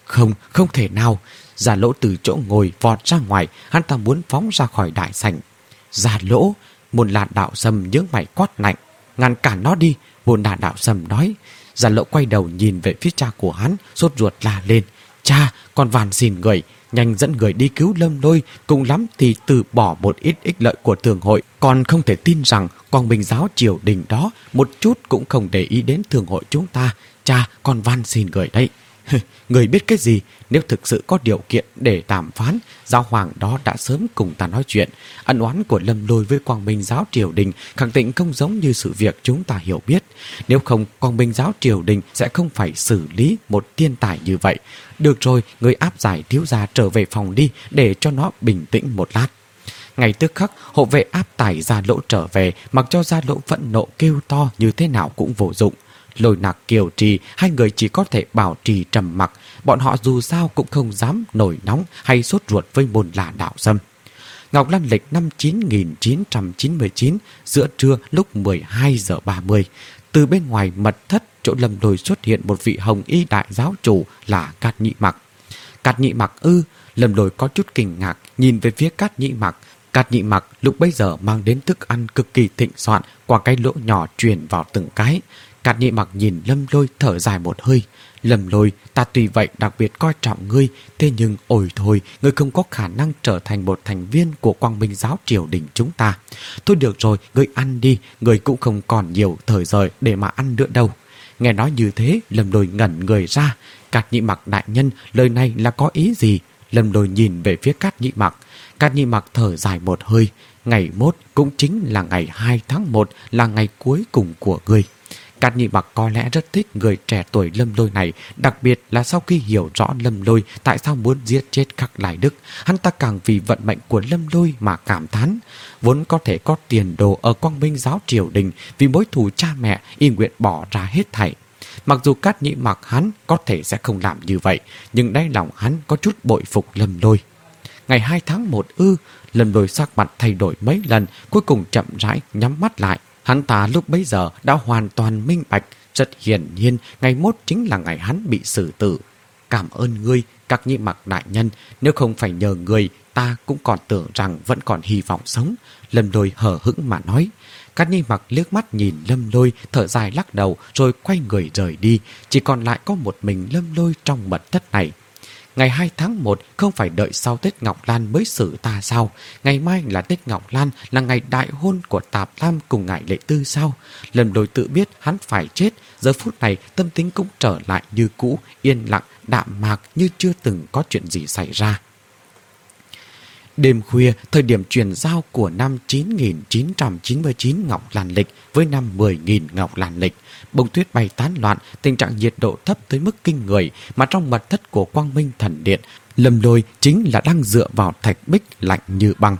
Không, không thể nào. Giả Lỗ từ chỗ ngồi vọt ra ngoài, hắn ta muốn phóng ra khỏi đại sảnh. Giả Lỗ, Môn La Đạo Sâm nhướng mày quát lạnh. Ngăn cản nó đi, Môn La Đạo Sâm nói. Giả Lỗ quay đầu nhìn về phía cha của hắn, sốt ruột la lên. Cha, con van xin người, nhanh dẫn người đi cứu Lâm Lôi, cùng lắm thì từ bỏ một ít ích lợi của thường hội. Còn không thể tin rằng Quang Minh giáo triều đình đó một chút cũng không để ý đến thường hội chúng ta. Cha, con van xin người đấy. Người biết cái gì? Nếu thực sự có điều kiện để đàm phán, giáo hoàng đó đã sớm cùng ta nói chuyện. Ân oán của Lâm Lôi với Quang Minh giáo triều đình khẳng định không giống như sự việc chúng ta hiểu biết. Nếu không, Quang Minh giáo triều đình sẽ không phải xử lý một thiên tài như vậy. Được rồi, người áp giải thiếu gia trở về phòng đi để cho nó bình tĩnh một lát. Ngay tức khắc, hộ vệ áp tải Gia Lỗ trở về, mặc cho Gia Lỗ phẫn nộ kêu to như thế nào cũng vô dụng. Lôi Nặc, Kiều Trì, hai người chỉ có thể bảo trì trầm mặc. Bọn họ dù sao cũng không dám nổi nóng hay sốt ruột với Môn La Đạo Sâm. Ngọc Lan lịch năm chín nghìn chín trăm chín mươi chín, giữa trưa lúc mười hai giờ ba mươi, từ bên ngoài mật thất chỗ Lâm Lôi xuất hiện một vị hồng y đại giáo chủ là Cát Nhị Mặc. Cát Nhị Mặc ư? Lâm Lôi có chút kinh ngạc nhìn về phía Cát Nhị Mặc. Cát Nhị Mặc lúc bấy giờ mang đến thức ăn cực kỳ thịnh soạn qua cái lỗ nhỏ truyền vào từng cái. Cát Nhị Mặc nhìn Lâm Lôi thở dài một hơi. Lâm Lôi, ta tuy vậy đặc biệt coi trọng ngươi, thế nhưng ôi thôi, ngươi không có khả năng trở thành một thành viên của Quang Minh giáo triều đình chúng ta. Thôi được rồi, ngươi ăn đi, ngươi cũng không còn nhiều thời giờ để mà ăn nữa đâu. Nghe nói như thế, Lâm Lôi ngẩn người ra. Cát Nhị Mặc đại nhân, lời này là có ý gì? Lâm Lôi nhìn về phía Cát Nhị Mặc. Cát Nhị Mặc thở dài một hơi. Ngày mốt cũng chính là ngày hai tháng một, là ngày cuối cùng của ngươi. Cát Nhị Mặc có lẽ rất thích người trẻ tuổi Lâm Lôi này, đặc biệt là sau khi hiểu rõ Lâm Lôi tại sao muốn giết chết Khắc Lai Đức, hắn ta càng vì vận mệnh của Lâm Lôi mà cảm thán. Vốn có thể có tiền đồ ở Quang Minh giáo triều đình, vì mối thù cha mẹ y nguyện bỏ ra hết thảy. Mặc dù Cát Nhị Mặc hắn có thể sẽ không làm như vậy, nhưng đáy lòng hắn có chút bội phục Lâm Lôi. Ngày hai tháng một ư? Lâm Lôi sắc mặt thay đổi mấy lần, cuối cùng chậm rãi nhắm mắt lại. Hắn ta lúc bấy giờ đã hoàn toàn minh bạch, rất hiển nhiên ngày mốt chính là ngày hắn bị xử tử. Cảm ơn ngươi, Cát Nhị Mặc đại nhân, nếu không phải nhờ ngươi, ta cũng còn tưởng rằng vẫn còn hy vọng sống. Lâm Lôi hờ hững mà nói. Cát Nhị Mặc liếc mắt nhìn Lâm Lôi, thở dài lắc đầu rồi quay người rời đi, chỉ còn lại có một mình Lâm Lôi trong mật thất này. Ngày hai tháng một không phải đợi sau Tết Ngọc Lan mới xử ta sao? Ngày mai là Tết Ngọc Lan, là ngày đại hôn của Tạp Lam cùng ngài Lệ Tư sao? Lâm Lôi tự biết hắn phải chết, giờ phút này tâm tính cũng trở lại như cũ, yên lặng, đạm mạc như chưa từng có chuyện gì xảy ra. Đêm khuya, thời điểm chuyển giao của năm chín nghìn chín trăm chín mươi chín Ngọc Lan lịch với năm mười nghìn Ngọc Lan lịch, bông tuyết bay tán loạn, tình trạng nhiệt độ thấp tới mức kinh người, mà trong mật thất của Quang Minh Thần Điện, Lâm Lôi chính là đang dựa vào thạch bích lạnh như băng.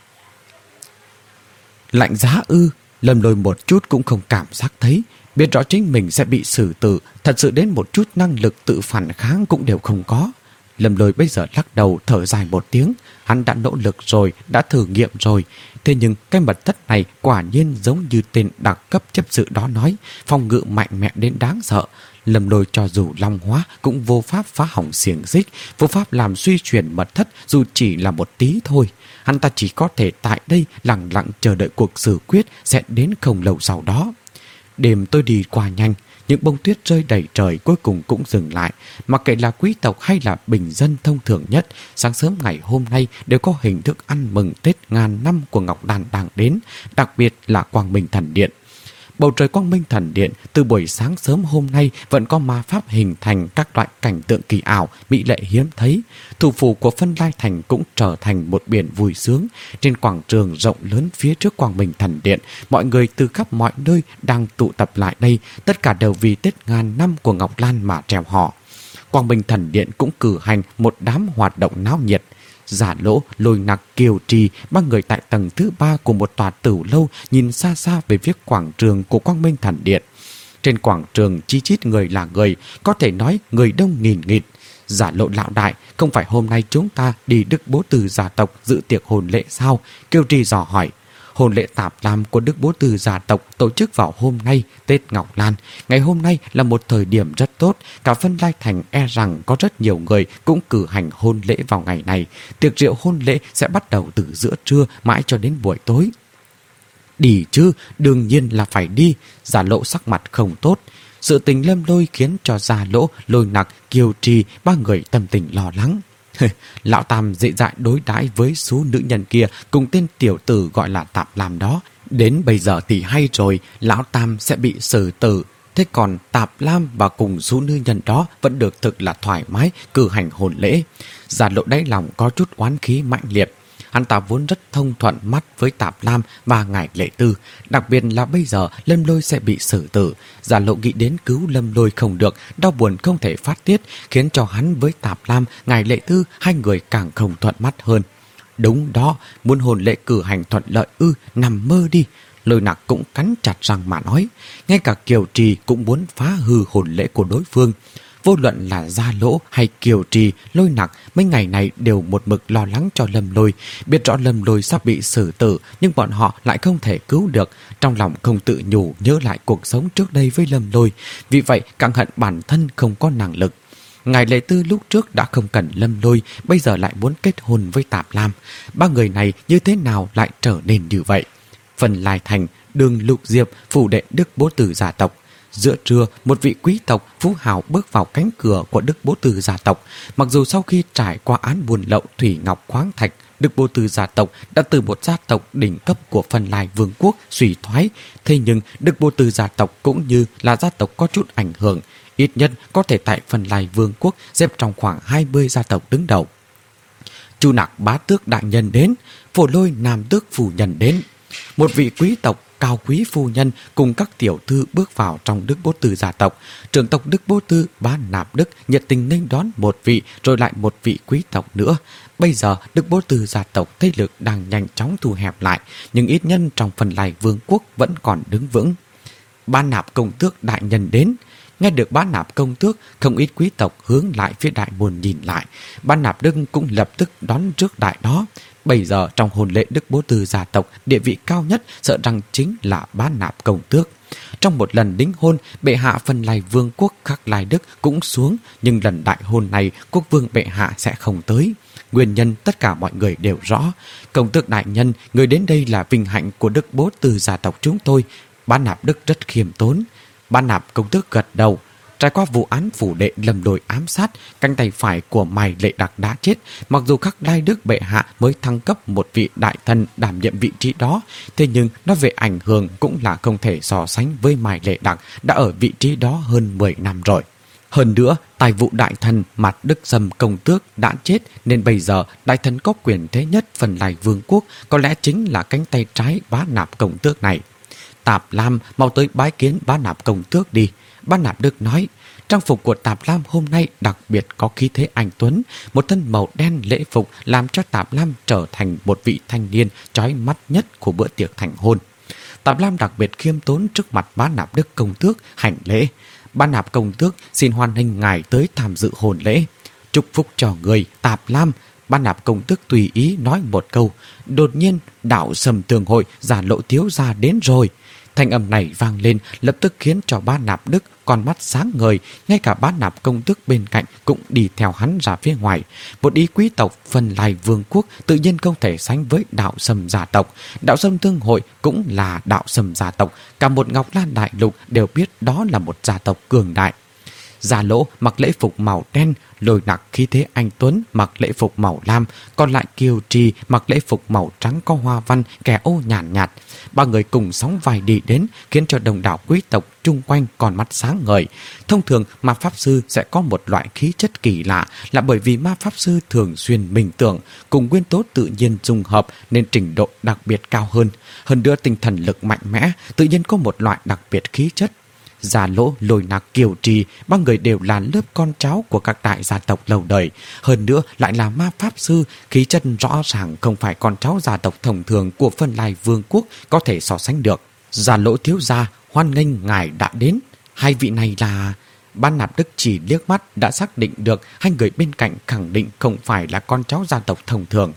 Lạnh giá ư? Lâm Lôi một chút cũng không cảm giác thấy, biết rõ chính mình sẽ bị xử tử, thật sự đến một chút năng lực tự phản kháng cũng đều không có. Lâm Lôi bây giờ lắc đầu thở dài một tiếng. Hắn đã nỗ lực rồi, đã thử nghiệm rồi. Thế nhưng cái mật thất này quả nhiên giống như tên đặc cấp chấp sự đó nói, phòng ngự mạnh mẽ đến đáng sợ. Lâm Lôi cho dù long hóa cũng vô pháp phá hỏng xiềng xích, vô pháp làm suy chuyển mật thất dù chỉ là một tí thôi. Hắn ta chỉ có thể tại đây lặng lặng chờ đợi cuộc xử quyết sẽ đến không lâu sau đó. Đêm tôi đi qua nhanh, những bông tuyết rơi đầy trời cuối cùng cũng dừng lại. Mặc kệ là quý tộc hay là bình dân thông thường nhất, sáng sớm ngày hôm nay đều có hình thức ăn mừng Tết ngàn năm của Ngọc Đàn đang đến, đặc biệt là Quang Minh Thần Điện. Bầu trời Quang Minh Thần Điện từ buổi sáng sớm hôm nay vẫn có ma pháp hình thành các loại cảnh tượng kỳ ảo, mỹ lệ hiếm thấy. Thủ phủ của Phân Lai Thành cũng trở thành một biển vui sướng. Trên quảng trường rộng lớn phía trước Quang Minh Thần Điện, mọi người từ khắp mọi nơi đang tụ tập lại đây, tất cả đều vì Tết ngàn năm của Ngọc Lan mà treo họ. Quang Minh Thần Điện cũng cử hành một đám hoạt động náo nhiệt. Giả Lỗ, Lôi Nặc, Kiều Trì, ba người tại tầng thứ ba của một tòa tửu lâu nhìn xa xa về phía quảng trường của Quang Minh Thần Điện. Trên quảng trường chi chít người là người, có thể nói người đông nghìn nghịt. Giả Lộ lão đại, không phải hôm nay chúng ta đi Đức Bố Từ gia tộc dự tiệc hôn lễ sao? Kiều Trì dò hỏi. Hôn lễ Tạp Lam của Đức Bố Tư gia tộc tổ chức vào hôm nay Tết Ngọc Lan. Ngày hôm nay là một thời điểm rất tốt. Cả Vân Lai Thành e rằng có rất nhiều người cũng cử hành hôn lễ vào ngày này. Tiệc rượu hôn lễ sẽ bắt đầu từ giữa trưa mãi cho đến buổi tối. Đi chứ, đương nhiên là phải đi. Giả Lộ sắc mặt không tốt. Sự tình Lâm Lôi khiến cho Giả Lỗ, Lôi Nặc, Kiều Trì ba người tâm tình lo lắng. Lão Tam dễ dãi đối đãi với số nữ nhân kia cùng tên tiểu tử gọi là Tạp Lam đó. Đến bây giờ thì hay rồi, Lão Tam sẽ bị xử tử. Thế còn Tạp Lam và cùng số nữ nhân đó vẫn được thực là thoải mái cử hành hôn lễ. Giả Lộ đáy lòng có chút oán khí mạnh liệt. Hắn ta vốn rất thông thuận mắt với Tạp Lam và Ngải Lệ Tư. Đặc biệt là bây giờ Lâm Lôi sẽ bị xử tử. Giả Lộ nghĩ đến cứu Lâm Lôi không được, đau buồn không thể phát tiết, khiến cho hắn với Tạp Lam, Ngải Lệ Tư hai người càng không thuận mắt hơn. Đúng đó, muốn hôn lễ cử hành thuận lợi ư, nằm mơ đi. Lôi Nặc cũng cắn chặt răng mà nói. Ngay cả Kiều Trì cũng muốn phá hư hôn lễ của đối phương. Vô luận là Gia Lỗ hay Kiều Trì, Lôi Nặc mấy ngày này đều một mực lo lắng cho Lâm Lôi. Biết rõ Lâm Lôi sắp bị xử tử, nhưng bọn họ lại không thể cứu được. Trong lòng không tự nhủ nhớ lại cuộc sống trước đây với Lâm Lôi. Vì vậy càng hận bản thân không có năng lực. Ngài Lệ Tư lúc trước đã không cần Lâm Lôi, bây giờ lại muốn kết hôn với Tạp Lam. Ba người này như thế nào lại trở nên như vậy? Phần Lai Thành, Đường Lục Diệp, phủ đệ Đức Bố Tử gia tộc. Giữa trưa, một vị quý tộc phú hào bước vào cánh cửa của Đức Bố Tư gia tộc. Mặc dù sau khi trải qua án buôn lậu thủy ngọc khoáng thạch, Đức Bố Tư gia tộc đã từ một gia tộc đỉnh cấp của Phần Lai Vương quốc suy thoái, thế nhưng Đức Bố Tư gia tộc cũng như là gia tộc có chút ảnh hưởng, ít nhất có thể tại Phần Lai Vương quốc xếp trong khoảng hai mươi gia tộc đứng đầu. Chu Nặc bá tước đại nhân đến, Phổ Lôi nam tước phu nhân đến. Một vị quý tộc cao quý phu nhân cùng các tiểu thư bước vào trong Đức Bố Tư gia tộc. Trưởng tộc Đức Bố Tư Bá Nạp Đức nhiệt tình nghênh đón một vị rồi lại một vị quý tộc nữa. Bây giờ Đức Bố Tư gia tộc thế lực đang nhanh chóng thu hẹp lại, nhưng ít nhân trong Phần Lai Vương quốc vẫn còn đứng vững. Bá Nạp công tước đại nhân đến. Nghe được Bá Nạp công tước, không ít quý tộc hướng lại phía đại môn nhìn lại. Bá Nạp Đức cũng lập tức đón trước đại đó. Bây giờ trong hôn lễ Đức Bố Tư gia tộc, địa vị cao nhất sợ rằng chính là Bá Nạp công tước. Trong một lần đính hôn, bệ hạ Phần Lai Vương quốc Khắc Lai Đức cũng xuống, nhưng lần đại hôn này quốc vương bệ hạ sẽ không tới. Nguyên nhân tất cả mọi người đều rõ. Công tước đại nhân, người đến đây là vinh hạnh của Đức Bố Tư gia tộc chúng tôi. Bá Nạp Đức rất khiêm tốn. Bá Nạp công tước gật đầu. Trải qua vụ án phủ đệ Lâm Lôi ám sát, cánh tay phải của Mài Lệ Đặc đã chết. Mặc dù Khắc Lai Đức bệ hạ mới thăng cấp một vị đại thần đảm nhiệm vị trí đó, thế nhưng nó về ảnh hưởng cũng là không thể so sánh với Mài Lệ Đặc đã ở vị trí đó hơn mười năm rồi. Hơn nữa, tài vụ đại thần Mạt Đức Sâm công tước đã chết, nên bây giờ đại thần có quyền thế nhất Phần Lai Vương quốc có lẽ chính là cánh tay trái Bá Nạp công tước này. Tạp Lam mau tới bái kiến Bá Nạp công tước đi. Bá Nạp Đức nói. Trang phục của Tạp Lam hôm nay đặc biệt có khí thế anh tuấn, một thân màu đen lễ phục làm cho Tạp Lam trở thành một vị thanh niên chói mắt nhất của bữa tiệc thành hôn. Tạp Lam đặc biệt khiêm tốn trước mặt Bá Nạp Đức công tước hành lễ. Bá Nạp công tước xin hoan nghênh ngài tới tham dự hôn lễ. Chúc phúc cho người Tạp Lam. Bá Nạp công tước tùy ý nói một câu. Đột nhiên đạo Sầm Tường Hội Giả Lộ thiếu gia đến rồi. Thanh âm này vang lên lập tức khiến cho Bá Nạp Đức con mắt sáng ngời, ngay cả Bá Nạp công tước bên cạnh cũng đi theo hắn ra phía ngoài. Một ý quý tộc Phần Lai Vương quốc tự nhiên không thể sánh với đạo Sầm gia tộc. Đạo Sầm Thương Hội cũng là đạo Sầm gia tộc, cả một Ngọc Lan đại lục đều biết đó là một gia tộc cường đại. Gia Lỗ mặc lễ phục màu đen, Lôi Nặc khí thế anh tuấn mặc lễ phục màu lam, còn lại Kiều Trì mặc lễ phục màu trắng có hoa văn kẻ ô nhàn nhạt, nhạt. Ba người cùng sóng vai đi đến, khiến cho đồng đảo quý tộc chung quanh còn mắt sáng ngời. Thông thường ma pháp sư sẽ có một loại khí chất kỳ lạ, là bởi vì ma pháp sư thường xuyên minh tưởng cùng nguyên tố tự nhiên dung hợp nên trình độ đặc biệt cao hơn. Hơn nữa tinh thần lực mạnh mẽ, tự nhiên có một loại đặc biệt khí chất. Gia Lỗ, Lôi Nặc, Kiều Trì, ba người đều là lớp con cháu của các đại gia tộc lâu đời. Hơn nữa lại là ma pháp sư, khí chất rõ ràng không phải con cháu gia tộc thông thường của Phần Lai Vương quốc có thể so sánh được. Gia Lỗ thiếu gia, hoan nghênh ngài đã đến. Hai vị này là... Bá Nạp Đức chỉ liếc mắt đã xác định được hai người bên cạnh khẳng định không phải là con cháu gia tộc thông thường.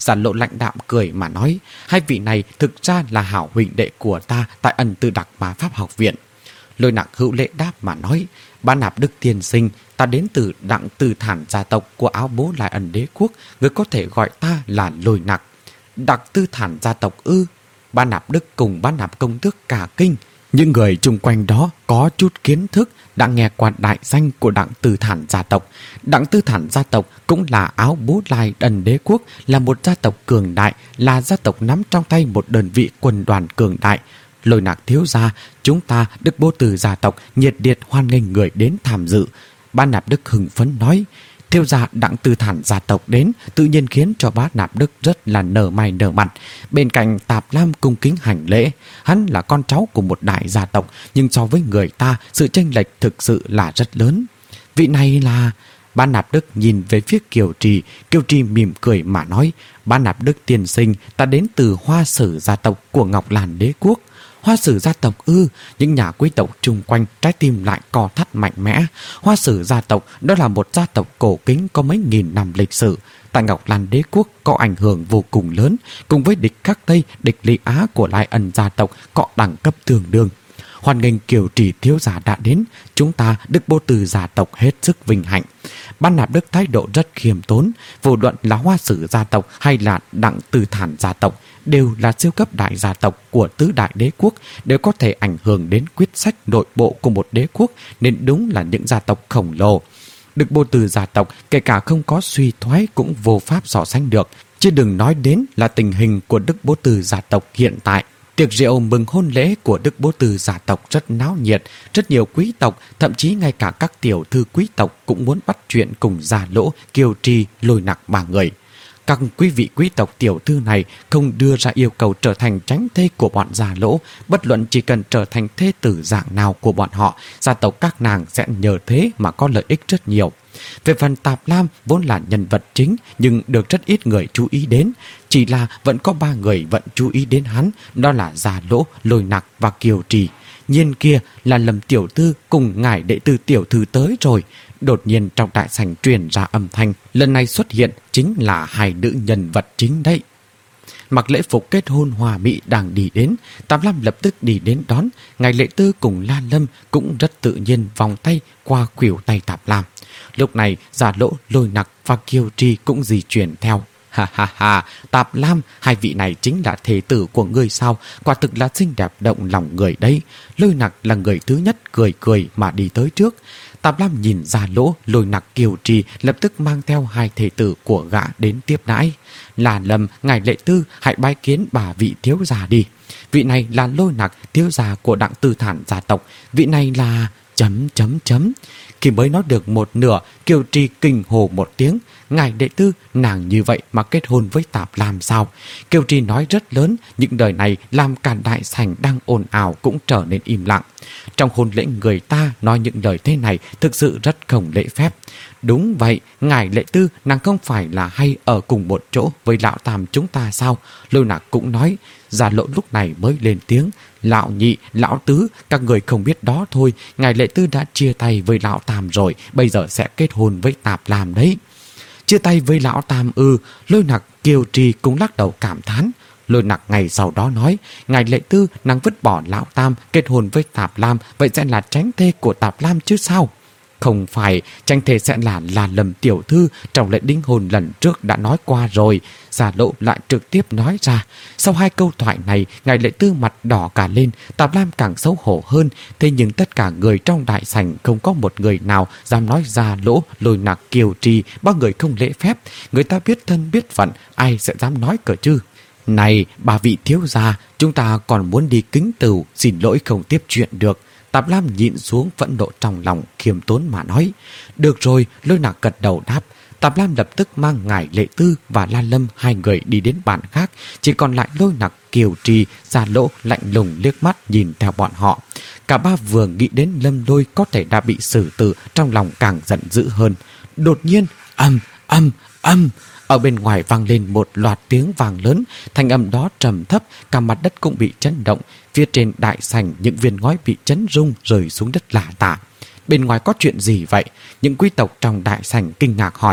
Giả Lộ lạnh đạm cười mà nói, hai vị này thực ra là hảo huynh đệ của ta tại Ân Tư Đặc Mà Pháp học viện. Lôi Nặc hữu lễ đáp mà nói, Bá Nạp Đức tiên sinh, ta đến từ Đặng Tư Thản gia tộc của Áo Bố Lại Ân Đế quốc, người có thể gọi ta là Lôi Nặc. Đặng Tư Thản gia tộc ư? Bá Nạp Đức cùng Bá Nạp công tước cả kinh. Những người chung quanh đó có chút kiến thức đã nghe qua đại danh của Đặng Tư Thản gia tộc. Đặng Tư Thản gia tộc cũng là Áo Bố Lai Ân Đế quốc, là một gia tộc cường đại, là gia tộc nắm trong tay một đơn vị quân đoàn cường đại. Lôi Nặc thiếu gia, chúng ta Đức Bố Từ gia tộc nhiệt liệt hoan nghênh người đến tham dự. Bá Nạp Đức hưng phấn nói, thiếu gia Đặng Tư Thản gia tộc đến tự nhiên khiến cho Bá Nạp Đức rất là nở mày nở mặt. Bên cạnh Tạp Lam cung kính hành lễ. Hắn là con cháu của một đại gia tộc, nhưng so với người ta sự chênh lệch thực sự là rất lớn. Vị này là... Bá Nạp Đức nhìn về phía Kiều Trì. Kiều Trì mỉm cười mà nói, Bá Nạp Đức tiên sinh, ta đến từ Hoa Sử gia tộc của Ngọc Lan Đế quốc. Hoa Sử gia tộc ư? Những nhà quý tộc chung quanh trái tim lại co thắt mạnh mẽ. Hoa Sử gia tộc đó là một gia tộc cổ kính có mấy nghìn năm lịch sử. Tại Ngọc Lan Đế quốc có ảnh hưởng vô cùng lớn, cùng với địch Khắc Tây, địch Lý Á của Lai Ân gia tộc có đẳng cấp tương đương. Hoan nghênh Kiều Trì thiếu gia đã đến, chúng ta Đức Bố Từ gia tộc hết sức vinh hạnh. Bá Nạp Đức thái độ rất khiêm tốn, vô luận là Hoa Sử gia tộc hay là Đặng Tư Thản gia tộc đều là siêu cấp đại gia tộc của tứ đại đế quốc, đều có thể ảnh hưởng đến quyết sách nội bộ của một đế quốc, nên đúng là những gia tộc khổng lồ. Đức Bố Từ gia tộc kể cả không có suy thoái cũng vô pháp so sánh được, chứ đừng nói đến là tình hình của Đức Bố Từ gia tộc hiện tại. Tiệc rượu mừng hôn lễ của Đức Bố Từ gia tộc rất náo nhiệt, rất nhiều quý tộc, thậm chí ngay cả các tiểu thư quý tộc cũng muốn bắt chuyện cùng Giả Lỗ, Kiều Trì, Lôi Nặc ba người. Các quý vị quý tộc tiểu thư này không đưa ra yêu cầu trở thành tránh thê của bọn Giả Lỗ, bất luận chỉ cần trở thành thê tử dạng nào của bọn họ, gia tộc các nàng sẽ nhờ thế mà có lợi ích rất nhiều. Về phần Tạp Lam vốn là nhân vật chính nhưng được rất ít người chú ý đến, chỉ là vẫn có ba người vẫn chú ý đến hắn, đó là Giả Lỗ, Lôi Nặc và Kiều Trì. Nhiên kia là Lâm tiểu thư cùng ngài đệ tử tiểu thư tới rồi. Đột nhiên trong đại sảnh truyền ra âm thanh, lần này xuất hiện chính là hai nữ nhân vật chính đấy. Mặc lễ phục kết hôn hòa mỹ đang đi đến, Tạp Lam lập tức đi đến đón. Ngài Lệ Tư cùng Lan Lâm cũng rất tự nhiên vòng tay qua khuỷu tay Tạp Lam. Lúc này Giả Lỗ, Lôi Nặc và Kiều Trì cũng di chuyển theo. Ha ha ha, Tạp Lam, hai vị này chính là thế tử của ngươi sao? Quả thực là xinh đẹp động lòng người đấy. Lôi Nặc là người thứ nhất cười cười mà đi tới trước. Tạp Lam nhìn Giả Lỗ, Lôi Nặc, Kiều Trì lập tức mang theo hai thế tử của gã đến tiếp đãi. Là Lâm, ngài Lệ Tư, hãy bái kiến bà vị thiếu gia đi. Vị này là Lôi Nặc, thiếu gia của Đặng Tư Thản gia tộc. Vị này là... chấm chấm chấm. Khi mới nói được một nửa, Kiều Trì kinh hồ một tiếng. Ngài Đệ Tư, nàng như vậy mà kết hôn với Tạp Lam sao? Kiều Trì nói rất lớn, những lời này làm cả đại sảnh đang ồn ào cũng trở nên im lặng. Trong hôn lễ người ta nói những lời thế này thực sự rất không lễ phép. Đúng vậy, ngài Lệ Tư, nàng không phải là hay ở cùng một chỗ với lão Tam chúng ta sao? Lôi Nặc cũng nói. Giả Lộ lúc này mới lên tiếng. Lão Nhị, lão Tứ, các người không biết đó thôi. Ngài Lệ Tư đã chia tay với lão Tam rồi, bây giờ sẽ kết hôn với Tạp Lam đấy. Chia tay với lão Tam ư? Lôi Nặc, Kiều Trì cũng lắc đầu cảm thán. Lôi Nặc ngày sau đó nói, ngài Lệ Tư nàng vứt bỏ lão Tam kết hôn với Tạp Lam, vậy sẽ là tránh thê của Tạp Lam chứ sao? Không phải, tránh thê sẽ là là Lâm tiểu thư, trong lễ đính hôn lần trước đã nói qua rồi. Giả Lộ lại trực tiếp nói ra. Sau hai câu thoại này, ngài Lệ Tư mặt đỏ cả lên, Tạp Lam càng xấu hổ hơn. Thế nhưng tất cả người trong đại sảnh không có một người nào dám nói Giả Lỗ, Lôi Nặc, Kiều Trì ba người không lễ phép. Người ta biết thân biết phận, ai sẽ dám nói cỡ chứ? Này, bà vị thiếu gia, chúng ta còn muốn đi kính tửu, xin lỗi không tiếp chuyện được. Tạp Lam nhịn xuống phẫn nộ trong lòng, khiêm tốn mà nói. Được rồi, Lôi Nặc gật đầu đáp. Tạp Lam lập tức mang ngài Lệ Tư và Lan Lâm hai người đi đến bàn khác, chỉ còn lại Lôi Nặc, Kiều Trì, Giả Lỗ lạnh lùng liếc mắt nhìn theo bọn họ. Cả ba vừa nghĩ đến Lâm Lôi có thể đã bị xử tử, trong lòng càng giận dữ hơn. Đột nhiên, âm, âm, âm, ở bên ngoài vang lên một loạt tiếng vàng lớn, thanh âm đó trầm thấp, cả mặt đất cũng bị chấn động. Phía trên đại sảnh những viên ngói bị chấn rung rơi xuống đất lả tả. Bên ngoài có chuyện gì vậy? Những quý tộc trong đại sảnh kinh ngạc hỏi.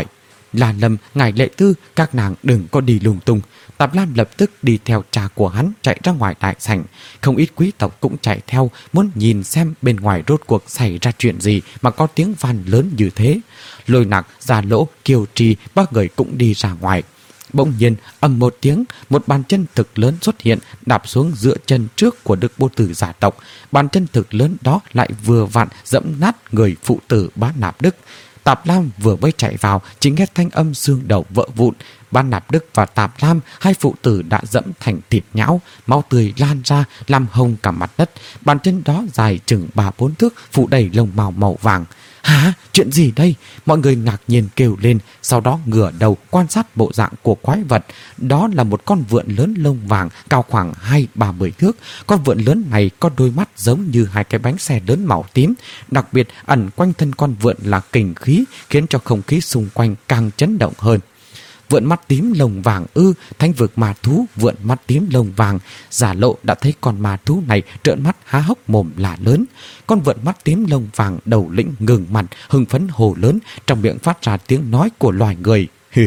là lầm, ngài Lệ Tư, các nàng đừng có đi lung tung. Tạp Lam lập tức đi theo cha của hắn chạy ra ngoài đại sảnh. Không ít quý tộc cũng chạy theo, muốn nhìn xem bên ngoài rốt cuộc xảy ra chuyện gì mà có tiếng van lớn như thế. Lôi Nặc, Già Lỗ, Kiều Trì, ba người cũng đi ra ngoài. Bỗng nhiên, ầm một tiếng, một bàn chân thực lớn xuất hiện, đạp xuống giữa chân trước của Đức Bố Tử gia tộc. Bàn chân thực lớn đó lại vừa vặn dẫm nát người phụ tử Bá Nạp Đức. Tạp Lam vừa mới chạy vào, chỉ nghe thanh âm xương đầu vỡ vụn. Bá Nạp Đức và Tạp Lam, hai phụ tử đã dẫm thành thịt nhão, máu tươi lan ra, làm hồng cả mặt đất. Bàn chân đó dài chừng ba bốn thước, phủ đầy lông màu màu vàng. Hả? Chuyện gì đây? Mọi người ngạc nhiên kêu lên, sau đó ngửa đầu quan sát bộ dạng của quái vật. Đó là một con vượn lớn lông vàng, cao khoảng hai ba mươi thước. Con vượn lớn này có đôi mắt giống như hai cái bánh xe lớn màu tím. Đặc biệt ẩn quanh thân con vượn là kình khí, khiến cho không khí xung quanh càng chấn động hơn. Vượn mắt tím lông vàng ư? Thánh vực ma thú vượn mắt tím lông vàng. Giả Lộ đã thấy con ma thú này trợn mắt há hốc mồm là lớn. Con vượn mắt tím lông vàng đầu lĩnh ngừng mặt, hưng phấn hồ lớn, trong miệng phát ra tiếng nói của loài người.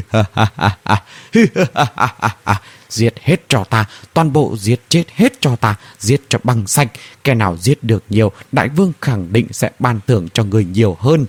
Giết hết cho ta, toàn bộ giết chết hết cho ta, giết cho bằng sạch. Kẻ nào giết được nhiều, đại vương khẳng định sẽ ban thưởng cho người nhiều hơn.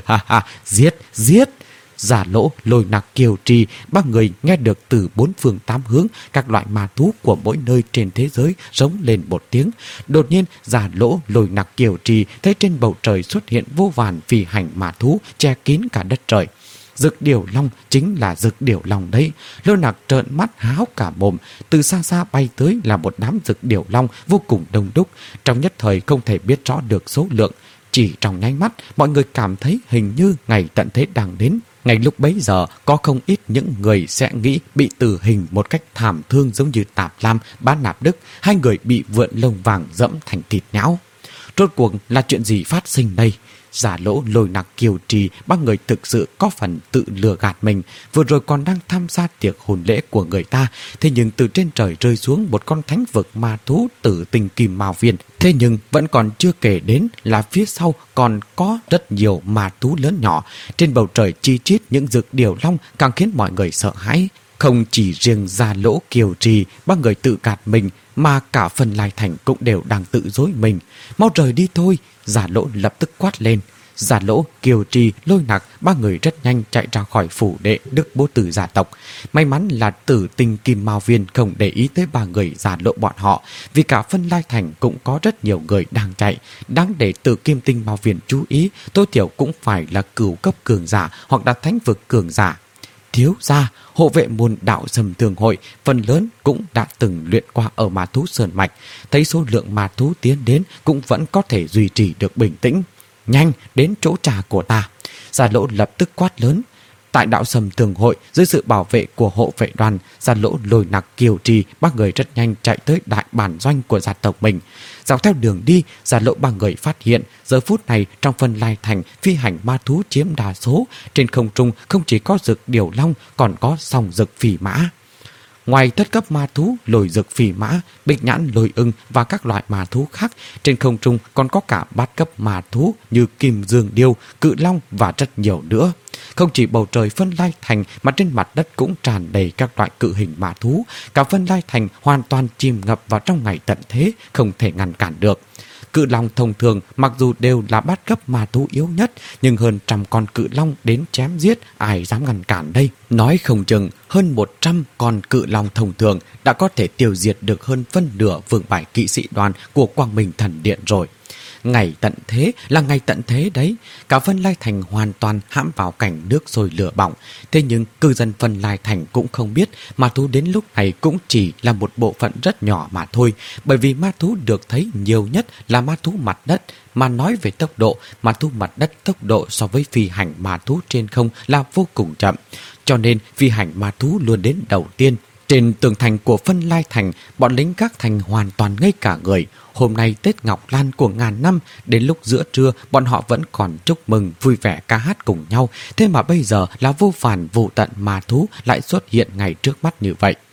Giết, giết. Giả Lỗ, Lôi Nặc, Kiều Trì, ba người nghe được từ bốn phương tám hướng các loại ma thú của mỗi nơi trên thế giới rống lên một tiếng. Đột nhiên, Giả Lỗ, Lôi Nặc, Kiều Trì thấy trên bầu trời xuất hiện vô vàn phi hành ma thú che kín cả đất trời. Dực Điểu Long chính là Dực Điểu Long đấy. Lôi Nặc trợn mắt há hốc cả mồm. Từ xa xa bay tới là một đám Dực Điểu Long vô cùng đông đúc, trong nhất thời không thể biết rõ được số lượng. Chỉ trong nháy mắt, mọi người cảm thấy hình như ngày tận thế đang đến. Ngay lúc bấy giờ, có không ít những người sẽ nghĩ bị tử hình một cách thảm thương giống như Tạp Lam, Bá Nạp Đức, hai người bị vượn lông vàng dẫm thành thịt nhão. Rốt cuộc là chuyện gì phát sinh đây? Giả Lỗ, Lôi Nặc, Kiều Trì, ba người thực sự có phần tự lừa gạt mình. Vừa rồi còn đang tham gia tiệc hôn lễ của người ta, thế nhưng từ trên trời rơi xuống một con thánh vực ma thú tử tinh kim mao viên. Thế nhưng vẫn còn chưa kể đến là phía sau còn có rất nhiều ma thú lớn nhỏ. Trên bầu trời chi chít những Dực Điểu Long càng khiến mọi người sợ hãi. Không chỉ riêng Giả Lỗ, Kiều Trì, ba người tự gạt mình, mà cả Phân Lai Thành cũng đều đang tự dối mình. Mau rời đi thôi! Giả Lỗ lập tức quát lên. Giả Lỗ, Kiều Trì, Lôi Nặc, ba người rất nhanh chạy ra khỏi phủ đệ Đức Bố Tử gia tộc. May mắn là Tử Tinh Kim Mao Viên không để ý tới ba người Giả Lộ bọn họ, vì cả Phân Lai Thành cũng có rất nhiều người đang chạy. Đáng để Tử Kim Tinh Mao Viên chú ý, tối thiểu cũng phải là cửu cấp cường giả hoặc là thánh vực cường giả. Thiếu gia, hộ vệ môn đạo Sầm Thường hội phần lớn cũng đã từng luyện qua ở ma thú sơn mạch, thấy số lượng ma thú tiến đến cũng vẫn có thể duy trì được bình tĩnh. Nhanh đến chỗ trà của ta! Giả Lỗ lập tức quát lớn. Tại đạo Sầm Thường hội, dưới sự bảo vệ của hộ vệ đoàn, Giả Lỗ, Lôi Nặc, Kiều Trì ba người rất nhanh chạy tới đại bản doanh của gia tộc mình. Dọc theo đường đi, Giả Lỗ ba người phát hiện giờ phút này trong Phân Lai Thành phi hành ma thú chiếm đa số. Trên không trung không chỉ có Dực Điểu Long, còn có song Dực Phỉ Mã. Ngoài thất cấp ma thú, Lôi Dực Phỉ Mã, Bích Nhãn Lôi Ưng và các loại ma thú khác, trên không trung còn có cả bát cấp ma thú như Kim Dương Điêu, Cự Long và rất nhiều nữa. Không chỉ bầu trời Phân Lai Thành mà trên mặt đất cũng tràn đầy các loại cự hình ma thú. Cả Phân Lai Thành hoàn toàn chìm ngập vào trong ngày tận thế, không thể ngăn cản được. Cự long thông thường mặc dù đều là bát cấp ma thú yếu nhất, nhưng hơn trăm con cự long đến chém giết, ai dám ngăn cản đây? Nói không chừng hơn một trăm con cự long thông thường đã có thể tiêu diệt được hơn phân nửa vương bài kỵ sĩ đoàn của Quang Minh Thần Điện rồi. Ngày tận thế là ngày tận thế đấy. Cả Phân Lai Thành hoàn toàn hãm vào cảnh nước sôi lửa bỏng. Thế nhưng cư dân Phân Lai Thành cũng không biết ma thú đến lúc này cũng chỉ là một bộ phận rất nhỏ mà thôi. Bởi vì ma thú được thấy nhiều nhất là ma thú mặt đất. Mà nói về tốc độ, ma thú mặt đất tốc độ so với phi hành ma thú trên không là vô cùng chậm. Cho nên phi hành ma thú luôn đến đầu tiên. Trên tường thành của Phân Lai Thành, bọn lính các thành hoàn toàn ngây cả người. Hôm nay Tết Ngọc Lan của ngàn năm, đến lúc giữa trưa bọn họ vẫn còn chúc mừng vui vẻ ca hát cùng nhau. Thế mà bây giờ là vô phản vô tận ma thú lại xuất hiện ngay trước mắt như vậy.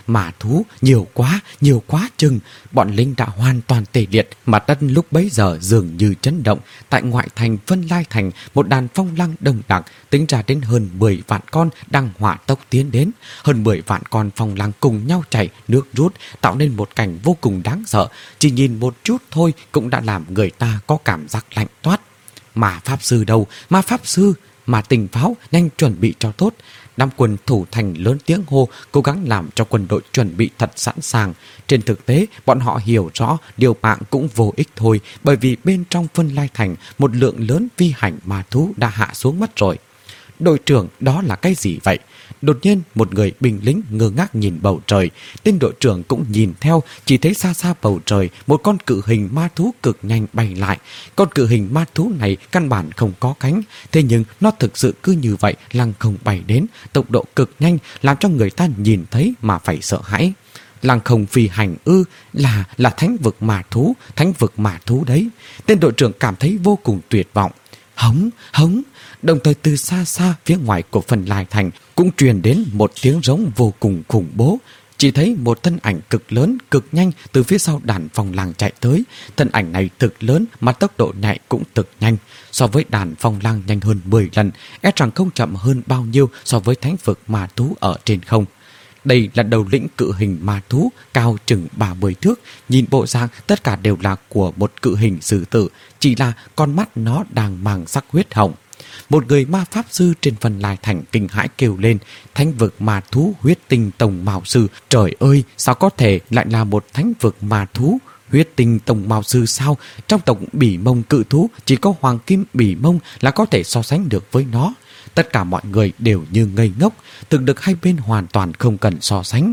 mà thú, nhiều quá, nhiều quá chừng. Bọn lính đã hoàn toàn tê liệt, mặt đất lúc bấy giờ dường như chấn động. Tại ngoại thành Vân Lai Thành, một đàn phong lăng đông đặc, tính ra đến hơn mười vạn con đang hỏa tốc tiến đến. Hơn mười vạn con phong lăng cùng nhau chảy, nước rút, tạo nên một cảnh vô cùng đáng sợ. Chỉ nhìn một chút thôi cũng đã làm người ta có cảm giác lạnh toát. Mà Pháp Sư đâu? Mà Pháp Sư? Mà Tình Pháo nhanh chuẩn bị cho tốt. Năm quân thủ thành lớn tiếng hô, cố gắng làm cho quân đội chuẩn bị thật sẵn sàng. Trên thực tế, bọn họ hiểu rõ điều mạng cũng vô ích thôi, bởi vì bên trong Vân Lai Thành, một lượng lớn vi hành ma thú đã hạ xuống mất rồi. Đội trưởng, đó là cái gì vậy? Đột nhiên, một người binh lính ngơ ngác nhìn bầu trời. Tên đội trưởng cũng nhìn theo, chỉ thấy xa xa bầu trời, một con cự hình ma thú cực nhanh bay lại. Con cự hình ma thú này căn bản không có cánh, thế nhưng nó thực sự cứ như vậy lăng không bay đến, tốc độ cực nhanh, làm cho người ta nhìn thấy mà phải sợ hãi. Lăng không phi hành ư? Là, là thánh vực ma thú, thánh vực ma thú đấy. Tên đội trưởng cảm thấy vô cùng tuyệt vọng. Hống, hống. Đồng thời từ xa xa phía ngoài của Vân Lai Thành cũng truyền đến một tiếng rống vô cùng khủng bố. Chỉ thấy một thân ảnh cực lớn, cực nhanh từ phía sau đàn phong lang chạy tới. Thân ảnh này thực lớn mà tốc độ nhạy cũng cực nhanh. So với đàn phong lang nhanh hơn mười lần, e rằng không chậm hơn bao nhiêu so với thánh vực ma thú ở trên không. Đây là đầu lĩnh cự hình ma thú cao chừng ba mươi thước. Nhìn bộ dạng tất cả đều là của một cự hình sư tử, chỉ là con mắt nó đang mang sắc huyết hồng. Một người ma pháp sư trên Vân Lai Thành kinh hãi kêu lên, thánh vực ma thú huyết tinh tổng mạo sư. Trời ơi, sao có thể lại là một thánh vực ma thú huyết tinh tổng mạo sư sao? Trong tộc Bỉ Mông cự thú chỉ có hoàng kim Bỉ Mông là có thể so sánh được với nó. Tất cả mọi người đều như ngây ngốc, thực lực hai bên hoàn toàn không cần so sánh.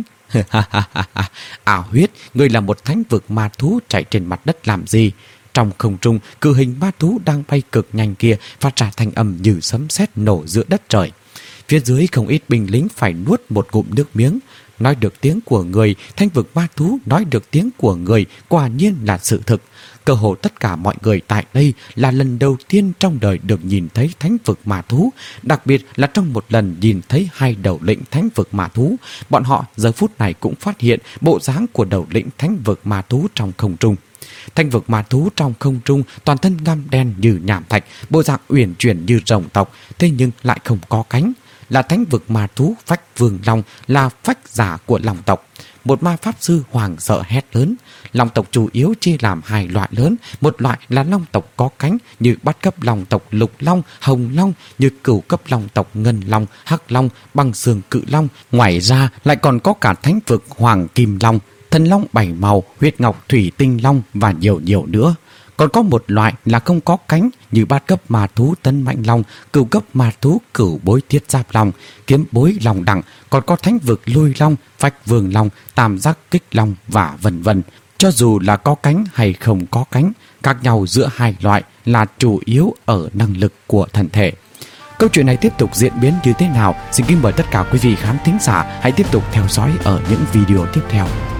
À Huyết, ngươi là một thánh vực ma thú chạy trên mặt đất làm gì? Trong không trung, cự hình ma thú đang bay cực nhanh kia phát ra thanh âm như sấm sét nổ giữa đất trời. Phía dưới không ít binh lính phải nuốt một ngụm nước miếng. Nói được tiếng của người, thánh vực ma thú nói được tiếng của người, quả nhiên là sự thực. Cơ hồ tất cả mọi người tại đây là lần đầu tiên trong đời được nhìn thấy thánh vực ma thú, đặc biệt là trong một lần nhìn thấy hai đầu lĩnh thánh vực ma thú. Bọn họ giờ phút này cũng phát hiện bộ dáng của đầu lĩnh thánh vực ma thú trong không trung. Thánh vực ma thú trong không trung toàn thân ngăm đen như nham thạch, bộ dạng uyển chuyển như rồng tộc, thế nhưng lại không có cánh. Là thánh vực ma thú Phách Vương Long, là phách giả của Long tộc. Một ma pháp sư hoàng sợ hét lớn. Long tộc chủ yếu chia làm hai loại lớn. Một loại là long tộc có cánh như bát cấp long tộc Lục Long, Hồng Long, như cửu cấp long tộc Ngân Long, Hắc Long, băng xương cự long. Ngoài ra lại còn có cả thánh vực Hoàng Kim Long, Thần Long bảy màu, Huyết Ngọc Thủy Tinh Long và nhiều nhiều nữa. Còn có một loại là không có cánh như bát cấp ma thú Tân Mạnh Long, cửu cấp ma thú Cửu Bối Thiết Giáp Long, Kiếm Bối Long Đẳng, còn có thánh vực Lôi Long, Phách Vương Long, Tam Giác Kích Long và vân vân. Cho dù là có cánh hay không có cánh, khác nhau giữa hai loại là chủ yếu ở năng lực của thân thể. Câu chuyện này tiếp tục diễn biến như thế nào? Xin kính mời tất cả quý vị khán thính giả hãy tiếp tục theo dõi ở những video tiếp theo.